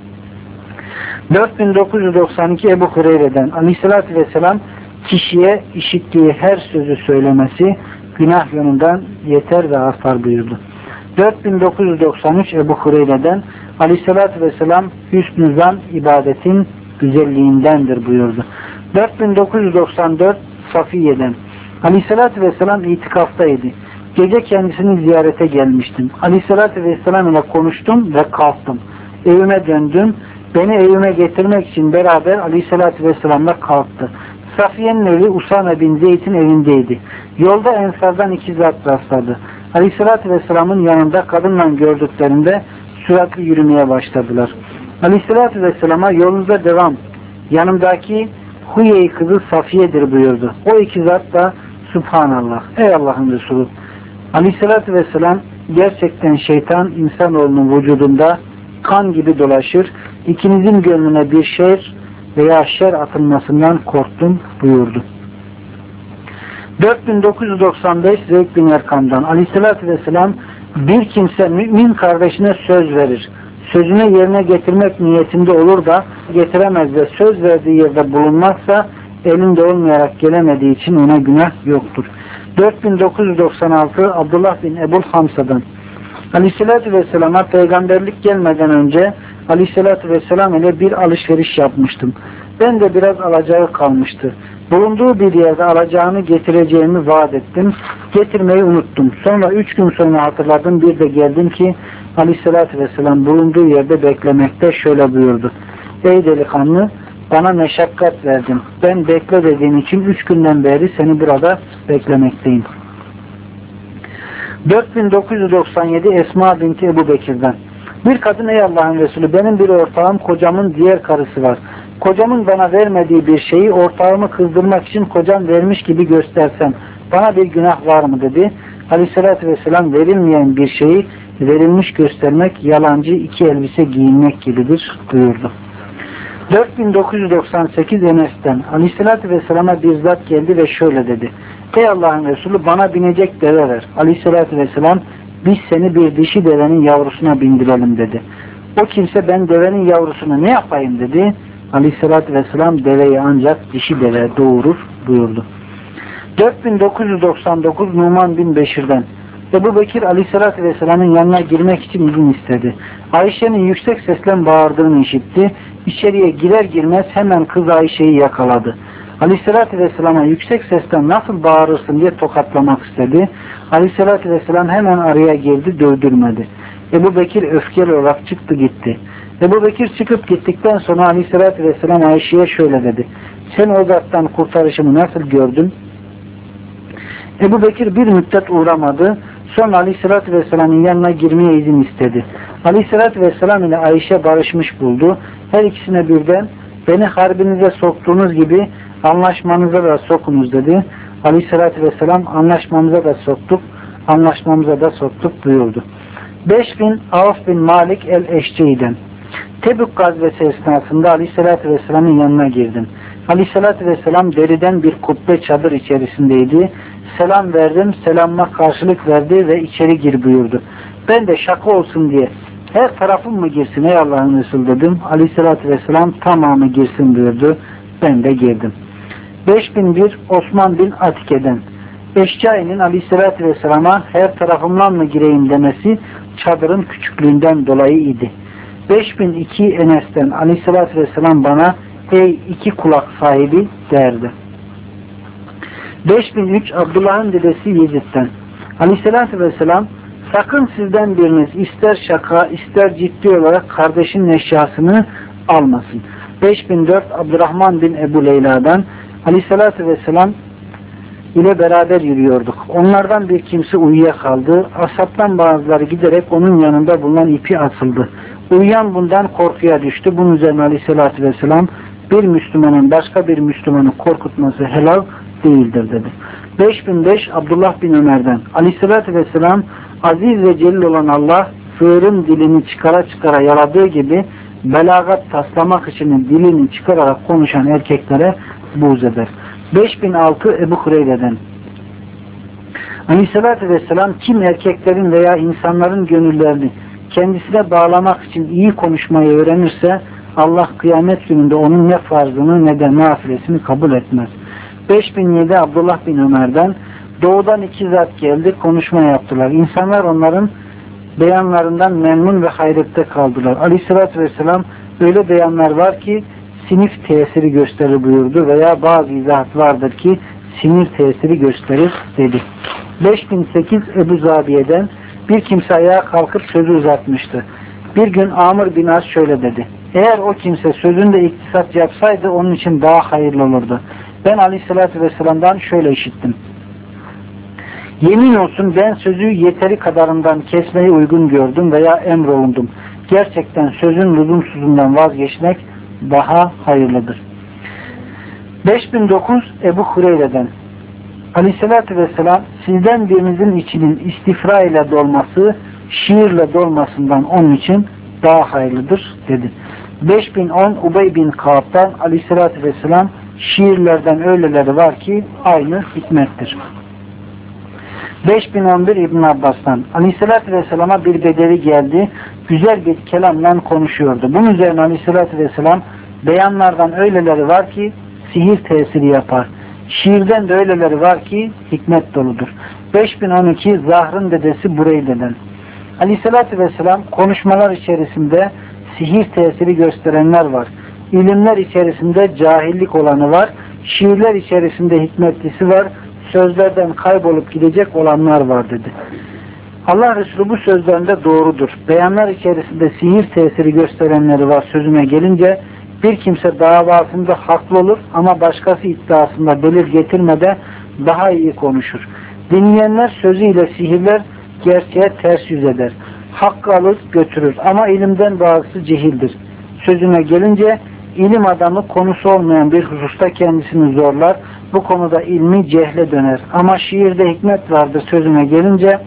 dört bin dokuz yüz doksan iki Ebu Hureyre'den. Aleyhisselatü Vesselam kişiye işittiği her sözü söylemesi günah yönünden yeter ve artar buyurdu. dört bin dokuz yüz doksan üç Ebu Hureyre'den. Aleyhisselatü Vesselam hüsnü zan ibadetin güzelliğindendir buyurdu. dört bin dokuz yüz doksan dört Safiye'den. Aleyhisselatü Vesselam itikaftaydı. Gece kendisini ziyarete gelmiştim. Aleyhisselatü Vesselam ile konuştum ve kalktım. Evime döndüm. Beni evime getirmek için beraber Aleyhisselatü Vesselam'la kalktı. Safiye'nin evi Usame bin Zeyd'in evindeydi. Yolda Ensar'dan iki zat rastladı. Aleyhisselatü Vesselam'ın yanında kadınla gördüklerinde süratli yürümeye başladılar. Aleyhisselatü Vesselam'a yolunuzda devam. Yanımdaki Huyey kızı Safiye'dir buyurdu. O iki zat da Subhanallah. Ey Allah'ın Resulü. Aleyhisselatü Vesselam gerçekten şeytan insanoğlunun vücudunda kan gibi dolaşır. İkinizin gönlüne bir şer veya şer atılmasından korktum buyurdu. dört bin dokuz yüz doksan beş Zeyd bin Erkam'dan. Aleyhisselatü Vesselam bir kimse mümin kardeşine söz verir. Sözünü yerine getirmek niyetinde olur da getiremez ve söz verdiği yerde bulunmazsa elinde olmayarak gelemediği için ona günah yoktur. dört bin dokuz yüz doksan altı Abdullah bin Ebul Hamsa'dan. Aleyhisselatü Vesselam'a peygamberlik gelmeden önce Aleyhisselatü Vesselam ile bir alışveriş yapmıştım. Ben de biraz alacağı kalmıştı. Bulunduğu bir yerde alacağını getireceğimi vaat ettim. Getirmeyi unuttum. Sonra üç gün sonra hatırladım. Bir de geldim ki Aleyhisselatü Vesselam bulunduğu yerde beklemekte şöyle buyurdu. Ey delikanlı, bana meşakkat verdin. Ben bekle dediğin için üç günden beri seni burada beklemekteyim. dört bin dokuz yüz doksan yedi Esma binti Ebu Bekir'den. Bir kadın, ey Allah'ın Resulü, benim bir ortağım, kocamın diğer karısı var. Kocamın bana vermediği bir şeyi ortağımı kızdırmak için kocam vermiş gibi göstersem bana bir günah var mı dedi. Aleyhissalatü vesselam, verilmeyen bir şeyi verilmiş göstermek yalancı iki elbise giyinmek gibidir buyurdu. dört bin dokuz yüz doksan sekiz Enes'ten. Aleyhissalatü vesselama bir zat geldi ve şöyle dedi. Ey Allah'ın Resulü, bana binecek deve ver. Aleyhissalatü vesselam, biz seni bir dişi devenin yavrusuna bindirelim dedi. O kimse, ben devenin yavrusunu ne yapayım dedi. Aleyhissalatü vesselam, deveyi ancak dişi deve doğurur buyurdu. dört bin dokuz yüz doksan dokuz Numan bin Beşir'den. Ebu Bekir Aleyhissalatü vesselamın yanına girmek için izin istedi. Ayşe'nin yüksek sesle bağırdığını işitti. İçeriye girer girmez hemen kız Ayşe'yi yakaladı. Aleyhissalatü vesselama yüksek sesten nasıl bağırırsın diye tokatlamak istedi. Aleyhissalatü vesselam hemen araya girdi, dövdürmedi. Ebu Bekir öfkeli olarak çıktı gitti. Ebu Bekir çıkıp gittikten sonra Aleyhissalatü vesselam Ayşe'ye şöyle dedi. Sen o zattan kurtarışımı nasıl gördün? Ebu Bekir bir müddet uğramadı. Sonra Aleyhissalatü vesselamın yanına girmeye izin istedi. Aleyhissalatü vesselam ile Ayşe barışmış buldu. Her ikisine birden beni harbinize soktuğunuz gibi anlaşmanıza da sokunuz dedi. Aleyhissalatü vesselam, anlaşmamıza da soktuk, anlaşmamıza da soktuk buyurdu. beş bin Avf bin Malik el-Eşce'den. Tebük gazvesi esnasında Aleyhissalatü vesselamın yanına girdim. Aleyhissalatü vesselam deriden bir kubbe çadır içerisindeydi. Selam verdim, selamıma karşılık verdi ve içeri gir buyurdu. Ben de şaka olsun diye her tarafım mı girsin ey Allah'ın Resulü dedim. Aleyhissalatü vesselam tamamı girsin buyurdu. Ben de girdim. beş bin bir Osman bin Atike'den. Eşcai'nin Aleyhissalatü vesselama her tarafımdan mı gireyim demesi çadırın küçüklüğünden dolayı idi. beş bin iki Enes'ten. Aleyhissalatü vesselam bana ey iki kulak sahibi derdi. beş bin üç Abdullah'ın dedesi Yezid'den. Aleyhissalatü vesselam, sakın sizden biriniz ister şaka ister ciddi olarak kardeşinin eşyasını almasın. beş bin dört Abdurrahman bin Ebu Leyla'dan. Aleyhissalatü vesselam ile beraber yürüyorduk. Onlardan bir kimse uyuyakaldı. Ashabtan bazıları giderek onun yanında bulunan ipi asıldı. Uyuyan bundan korkuya düştü. Bunun üzerine Aleyhissalatü vesselam, bir Müslümanın başka bir Müslümanı korkutması helal değildir dedi. beş bin beş Abdullah bin Ömer'den. Aleyhissalatü vesselam, aziz ve celil olan Allah sığırın dilini çıkara çıkara yaladığı gibi belagat taslamak için dilini çıkararak konuşan erkeklere buğz eder. beş bin altı Ebu Hureyre'den. Aleyhissalatü vesselam, kim erkeklerin veya insanların gönüllerini kendisine bağlamak için iyi konuşmayı öğrenirse Allah kıyamet gününde onun ne farzını ne de nafilesini kabul etmez. beş bin yedi Abdullah bin Ömer'den. Doğudan iki zat geldi, konuşma yaptılar. İnsanlar onların beyanlarından memnun ve hayrette kaldılar. Aleyhissalatü vesselam, öyle beyanlar var ki sinif tesiri gösterir buyurdu veya bazı izahat vardır ki sinir tesiri gösterir dedi. beş bin sekiz Ebu Zabiye'den. Bir kimse ayağa kalkıp sözü uzatmıştı. Bir gün Amr bin As şöyle dedi. Eğer o kimse sözünde iktisat yapsaydı onun için daha hayırlı olurdu. Ben Aleyhissalatü vesselam'dan şöyle işittim. Yemin olsun ben sözü yeteri kadarından kesmeyi uygun gördüm veya emrolundum. Gerçekten sözün lüzumsuzundan vazgeçmek daha hayırlıdır. beş bin dokuz Ebu Hureyre'den. Aleyhissalatü vesselam, sizden birinizin içinin istifra ile dolması şiirle dolmasından onun için daha hayırlıdır dedi. beş bin on Ubey bin Kâb'dan. Aleyhissalatü vesselam, şiirlerden öyleleri var ki aynı hikmettir. beş bin on bir İbn Abbas'tan. Aleyhissalatü vesselama bir bedevi geldi. Güzel bir kelamla konuşuyordu. Bunun üzerine Aleyhissalatü vesselam, beyanlardan öyleleri var ki sihir tesiri yapar. Şiirden de öyleleri var ki hikmet doludur. beş bin on iki Zahr'ın dedesi Bureyde'den. Aleyhissalatü vesselam, konuşmalar içerisinde sihir tesiri gösterenler var. İlimler içerisinde cahillik olanı var. Şiirler içerisinde hikmetlisi var. Sözlerden kaybolup gidecek olanlar var dedi. Allah Resulü bu sözlerinde doğrudur. Beyanlar içerisinde sihir tesiri gösterenleri var sözüme gelince, bir kimse davasında haklı olur ama başkası iddiasında delil getirmede daha iyi konuşur. Dinleyenler sözüyle sihirler gerçeğe ters yüz eder. Hakkı alır götürür ama ilimden bazısı cehildir. Sözüme gelince ilim adamı konusu olmayan bir hususta kendisini zorlar. Bu konuda ilmi cehle döner. Ama şiirde hikmet vardır sözüme gelince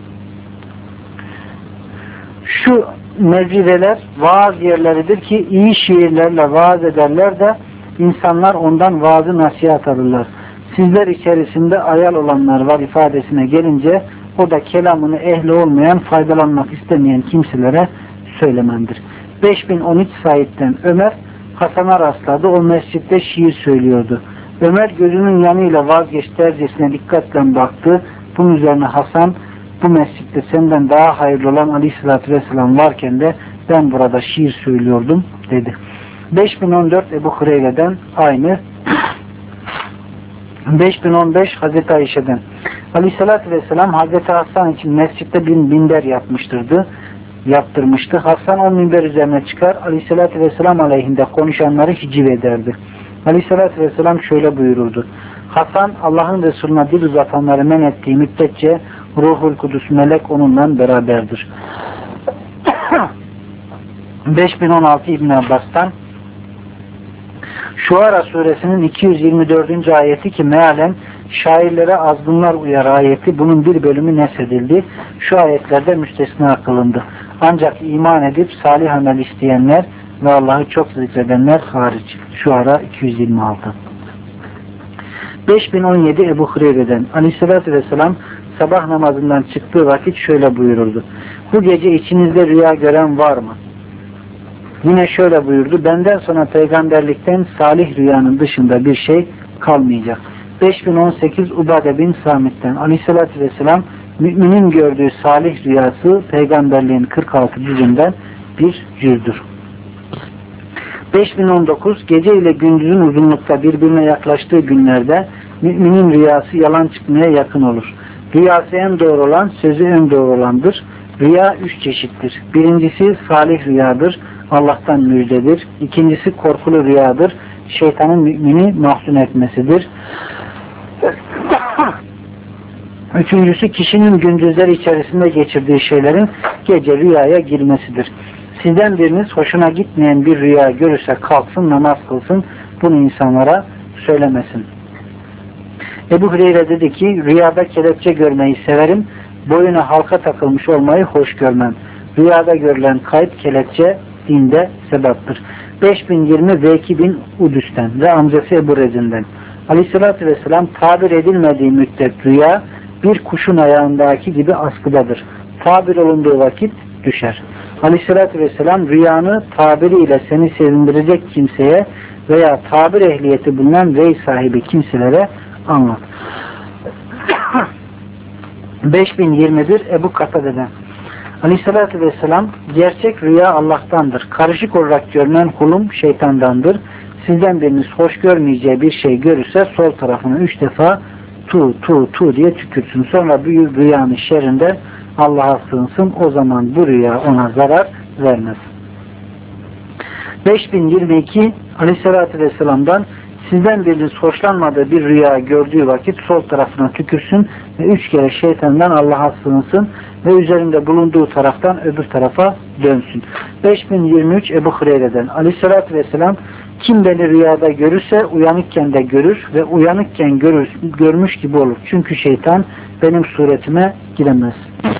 şu mezireler vaaz yerleridir ki iyi şiirlerle vaaz ederler de insanlar ondan vaazı nasihat alırlar. Sizler içerisinde ayal olanlar var ifadesine gelince o da kelamını ehli olmayan, faydalanmak istemeyen kimselere söylemendir. beş bin on üç Said'den Ömer Hasan'a rastladı. O mescitte şiir söylüyordu. Ömer gözünün yanıyla vazgeçlercesine dikkatle baktı. Bunun üzerine Hasan, bu mescitte senden daha hayırlı olan Aleyhisselatü Vesselam varken de ben burada şiir söylüyordum dedi. beş bin on dört Ebu Hureyre'den aynı. beş bin on beş Hazreti Ayşe'den Aleyhisselatü Vesselam Hazreti Hasan için mescitte bir minber yapmıştırdı. yaptırmıştı. Hasan o minber üzerine çıkar, Aleyhisselatü Vesselam aleyhinde konuşanları hiciv ederdi. Aleyhisselatü Vesselam şöyle buyururdu. Hasan Allah'ın Resulüne dil uzatanları men ettiği müddetçe Ruhul Kudüs melek onunla beraberdir. beş bin on altı İbn Abbas'tan Şuara suresinin iki yüz yirmi dördüncü ayeti ki mealen şairlere azgınlar uyar ayeti, bunun bir bölümü nesedildi. Şu ayetlerde müstesna kılındı. Ancak iman edip salih amel isteyenler ve Allah'ı çok zikredenler hariç. Şuara iki yüz yirmi altı. beş bin on yedi Ebu Hureyre'den Aleyhisselatü Vesselam sabah namazından çıktığı vakit şöyle buyururdu. Bu gece içinizde rüya gören var mı? Yine şöyle buyurdu. Benden sonra peygamberlikten salih rüyanın dışında bir şey kalmayacak. beş bin on sekiz Ubade bin Samit'ten Aleyhisselatü Vesselam müminin gördüğü salih rüyası peygamberliğin kırk altı cüzünden bir cüzdür. beş bin on dokuz Gece ile gündüzün uzunlukta birbirine yaklaştığı günlerde müminin rüyası yalan çıkmaya yakın olur. Rüyası en doğru olan, sözü en doğru olandır. Rüya üç çeşittir. Birincisi salih rüyadır. Allah'tan müjdedir. İkincisi korkulu rüyadır. Şeytanın mümini mahzun etmesidir. Üçüncüsü kişinin gündüzler içerisinde geçirdiği şeylerin gece rüyaya girmesidir. Sizden biriniz hoşuna gitmeyen bir rüya görürse kalksın, namaz kılsın, bunu insanlara söylemesin. Ebu Hureyre dedi ki, rüyada kelepçe görmeyi severim, boyuna halka takılmış olmayı hoş görmem. Rüyada görülen kayıt kelepçe dinde sebaptır. beş bin yirmi Veki bin Udüs'ten ve amcası Ebu Rezin'den Aleyhisselatü Vesselam tabir edilmediği müddet rüya bir kuşun ayağındaki gibi askıdadır. Tabir olunduğu vakit düşer. Aleyhisselatü Vesselam rüyanı tabiriyle seni sevindirecek kimseye veya tabir ehliyeti bulunan rey sahibi kimselere anlat. beş bin yirmi bir Ebu Katade'den Aleyhisselatü Vesselam gerçek rüya Allah'tandır. Karışık olarak görünen hulum şeytandandır. Sizden biriniz hoş görmeyeceği bir şey görürse sol tarafını üç defa tu tu tu diye tükürsün. Sonra büyük rüyanın şerrinden Allah'a sığınsın. O zaman bu rüya ona zarar vermez. beş bin yirmi iki Aleyhisselatü Vesselam'dan sizden biriniz hoşlanmadığı bir rüya gördüğü vakit sol tarafına tükürsün ve üç kere şeytandan Allah'a sığınsın ve üzerinde bulunduğu taraftan öbür tarafa dönsün. beş bin yirmi üç Ebu Hureyre'den Aleyhisselatü Vesselam kim beni rüyada görürse uyanıkken de görür ve uyanıkken görür, görmüş gibi olur. Çünkü şeytan benim suretime giremez.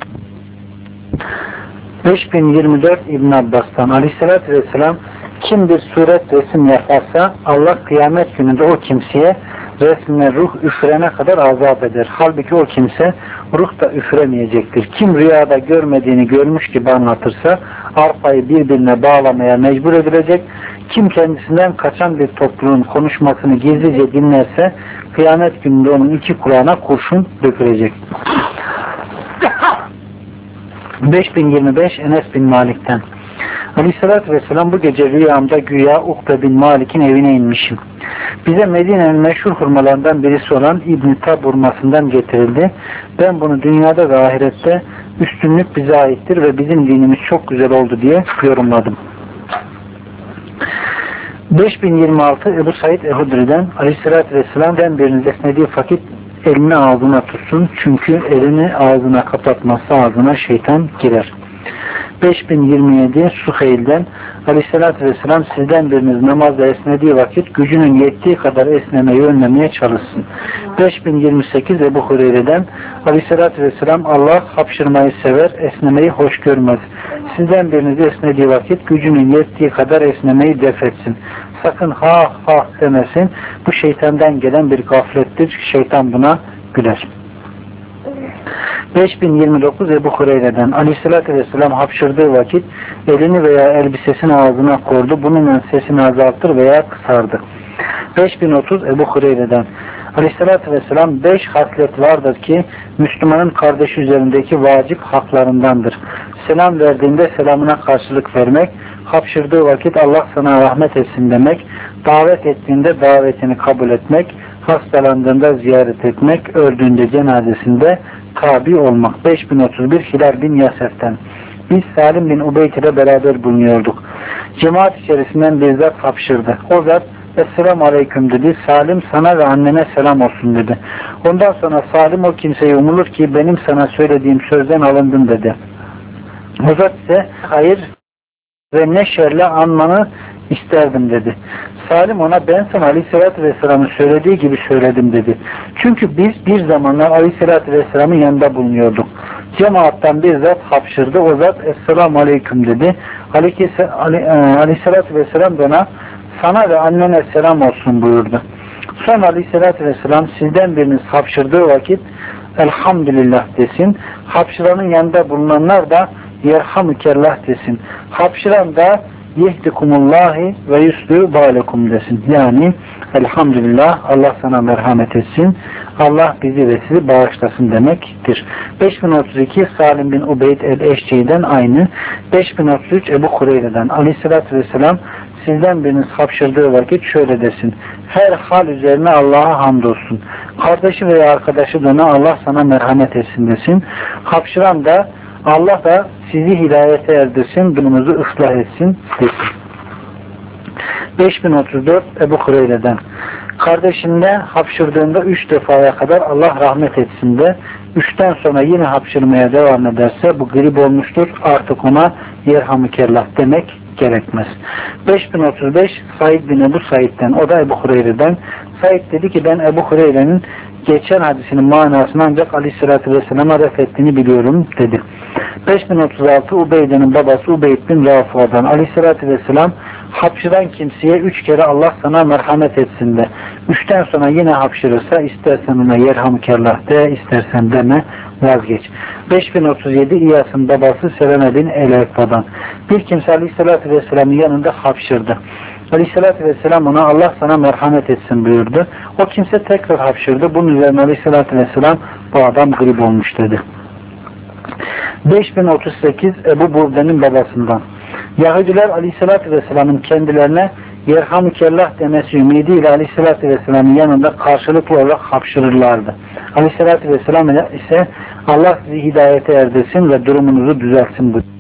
beş bin yirmi dört İbn Abbas'tan Aleyhisselatü Vesselam kim bir suret resim yaparsa Allah kıyamet gününde o kimseye resmine ruh üfürene kadar azap eder. Halbuki o kimse ruh da üfüremeyecektir. Kim rüyada görmediğini görmüş gibi anlatırsa arpayı birbirine bağlamaya mecbur edilecek. Kim kendisinden kaçan bir topluluğun konuşmasını gizlice dinlerse kıyamet gününde onun iki kulağına kurşun dökülecek. beş bin yirmi beş Enes bin Malik'ten Aleyhisselatü Vesselam bu gece rüyamda güya Ukbe bin Malik'in evine inmişim. Bize Medine'nin meşhur hurmalarından birisi olan İbn-i Tab hurmasından getirildi. Ben bunu dünyada ve ahirette üstünlük bize aittir ve bizim dinimiz çok güzel oldu diye yorumladım. beş bin yirmi altı Ebu Said el-Hudri'den Aleyhisselatü Vesselam'dan biriniz esnediği vakit elini ağzına tutsun. Çünkü elini ağzına kapatmazsa ağzına şeytan girer. beş bin yirmi yedi Suheyl'den Aleyhisselatü Vesselam sizden biriniz namazda esnediği vakit gücünün yettiği kadar esnemeyi önlemeye çalışsın. beş bin yirmi sekiz Ebu Hureyre'den Aleyhisselatü Vesselam Allah hapşırmayı sever, esnemeyi hoş görmez. Sizden biriniz esnediği vakit gücünün yettiği kadar esnemeyi def etsin. Sakın ha ha demesin. Bu şeytandan gelen bir gaflettir. Şeytan buna güler. beş bin yirmi dokuz Ebu Hureyre'den Aleyhisselatü Vesselam hapşırdığı vakit elini veya elbisesini ağzına koydu. Bununla sesini azaltır veya kısardı. beş bin otuz Ebu Hureyre'den Aleyhisselatü Vesselam beş haslet vardır ki Müslümanın kardeşi üzerindeki vacip haklarındandır. Selam verdiğinde selamına karşılık vermek, hapşırdığı vakit Allah sana rahmet etsin demek, davet ettiğinde davetini kabul etmek, hastalandığında ziyaret etmek, öldüğünde cenazesinde tabi olmak. beş bin otuz bir Hilal bin Yasef'ten biz Salim bin Ubeyd ile beraber bulunuyorduk. Cemaat içerisinden bir zat hapşırdı. O zat Esselamu Aleyküm dedi. Salim sana ve annene selam olsun dedi. Ondan sonra Salim o kimseyi umulur ki benim sana söylediğim sözden alındım dedi. O zat ise hayır ve ne şerle anmanı isterdim dedi. Salim ona ben sana Aleyhisselatü Vesselam'ın söylediği gibi söyledim dedi. Çünkü biz bir zamanlar Aleyhisselatü Vesselam'ın yanında bulunuyorduk. Cemaattan bir zat hapşırdı. O zat Esselamu Aleyküm dedi. Aleyhisselatü Vesselam bana sana ve annene selam olsun buyurdu. Sonra Aleyhisselatü Vesselam sizden biriniz hapşırdığı vakit Elhamdülillah desin. Hapşıranın yanında bulunanlar da Yerhamükellah desin. Hapşıran da Yehdikumullahi ve yuslü balekum desin. Yani elhamdülillah Allah sana merhamet etsin. Allah bizi ve sizi bağışlasın demektir. beş bin otuz iki Salim bin Ubeyd el-Eşce'den aynı. beş bin otuz üç Ebu Hureyre'den Aleyhisselatü Vesselam sizden biriniz hapşırdığı vakit şöyle desin. Her hal üzerine Allah'a hamdolsun. Kardeşi veya arkadaşı dona Allah sana merhamet etsin desin. Hapşıran da Allah da sizi hidayete erdirsin, durumunuzu ıslah etsin desin. beş bin otuz dört Ebu Hureyre'den kardeşinde hapşırdığında üç defaya kadar Allah rahmet etsin de üçten sonra yine hapşırmaya devam ederse bu grip olmuştur. Artık ona yerhamükellah demek gerekmez. beş bin otuz beş Said bin Ebu Said'den, o da Ebu Hureyre'den. Said dedi ki ben Ebu Hureyre'nin geçen hadisinin manasını ancak Aleyhisselatü Vesselam'a ref ettiğini biliyorum dedi. beş bin otuz altı Ubeyde'nin babası Ubeyd bin Rafu'dan Aleyhisselatü Vesselam hapşıran kimseye üç kere Allah sana merhamet etsin de üçten sonra yine hapşırırsa istersen ona yerhamükellah de, istersen deme, vazgeç. beş bin otuz yedi İyas'ın babası Seleme bin El-Ekfa'dan bir kimse Aleyhisselatü Vesselam'ın yanında hapşırdı. Aleyhisselatü Vesselam ona Allah sana merhamet etsin buyurdu. O kimse tekrar hapşırdı. Bunun üzerine Aleyhisselatü Vesselam bu adam grip olmuş dedi. beş bin otuz sekiz Ebu Burde'nin babasından Yahudiler Aleyhisselatü Vesselam'ın kendilerine yerhamükellah demesi ümidiyle Aleyhisselatü Vesselam'ın yanında karşılıklı olarak hapşırırlardı. Aleyhisselatü Vesselam ise Allah sizi hidayete erdirsin ve durumunuzu düzeltsin buyurdu.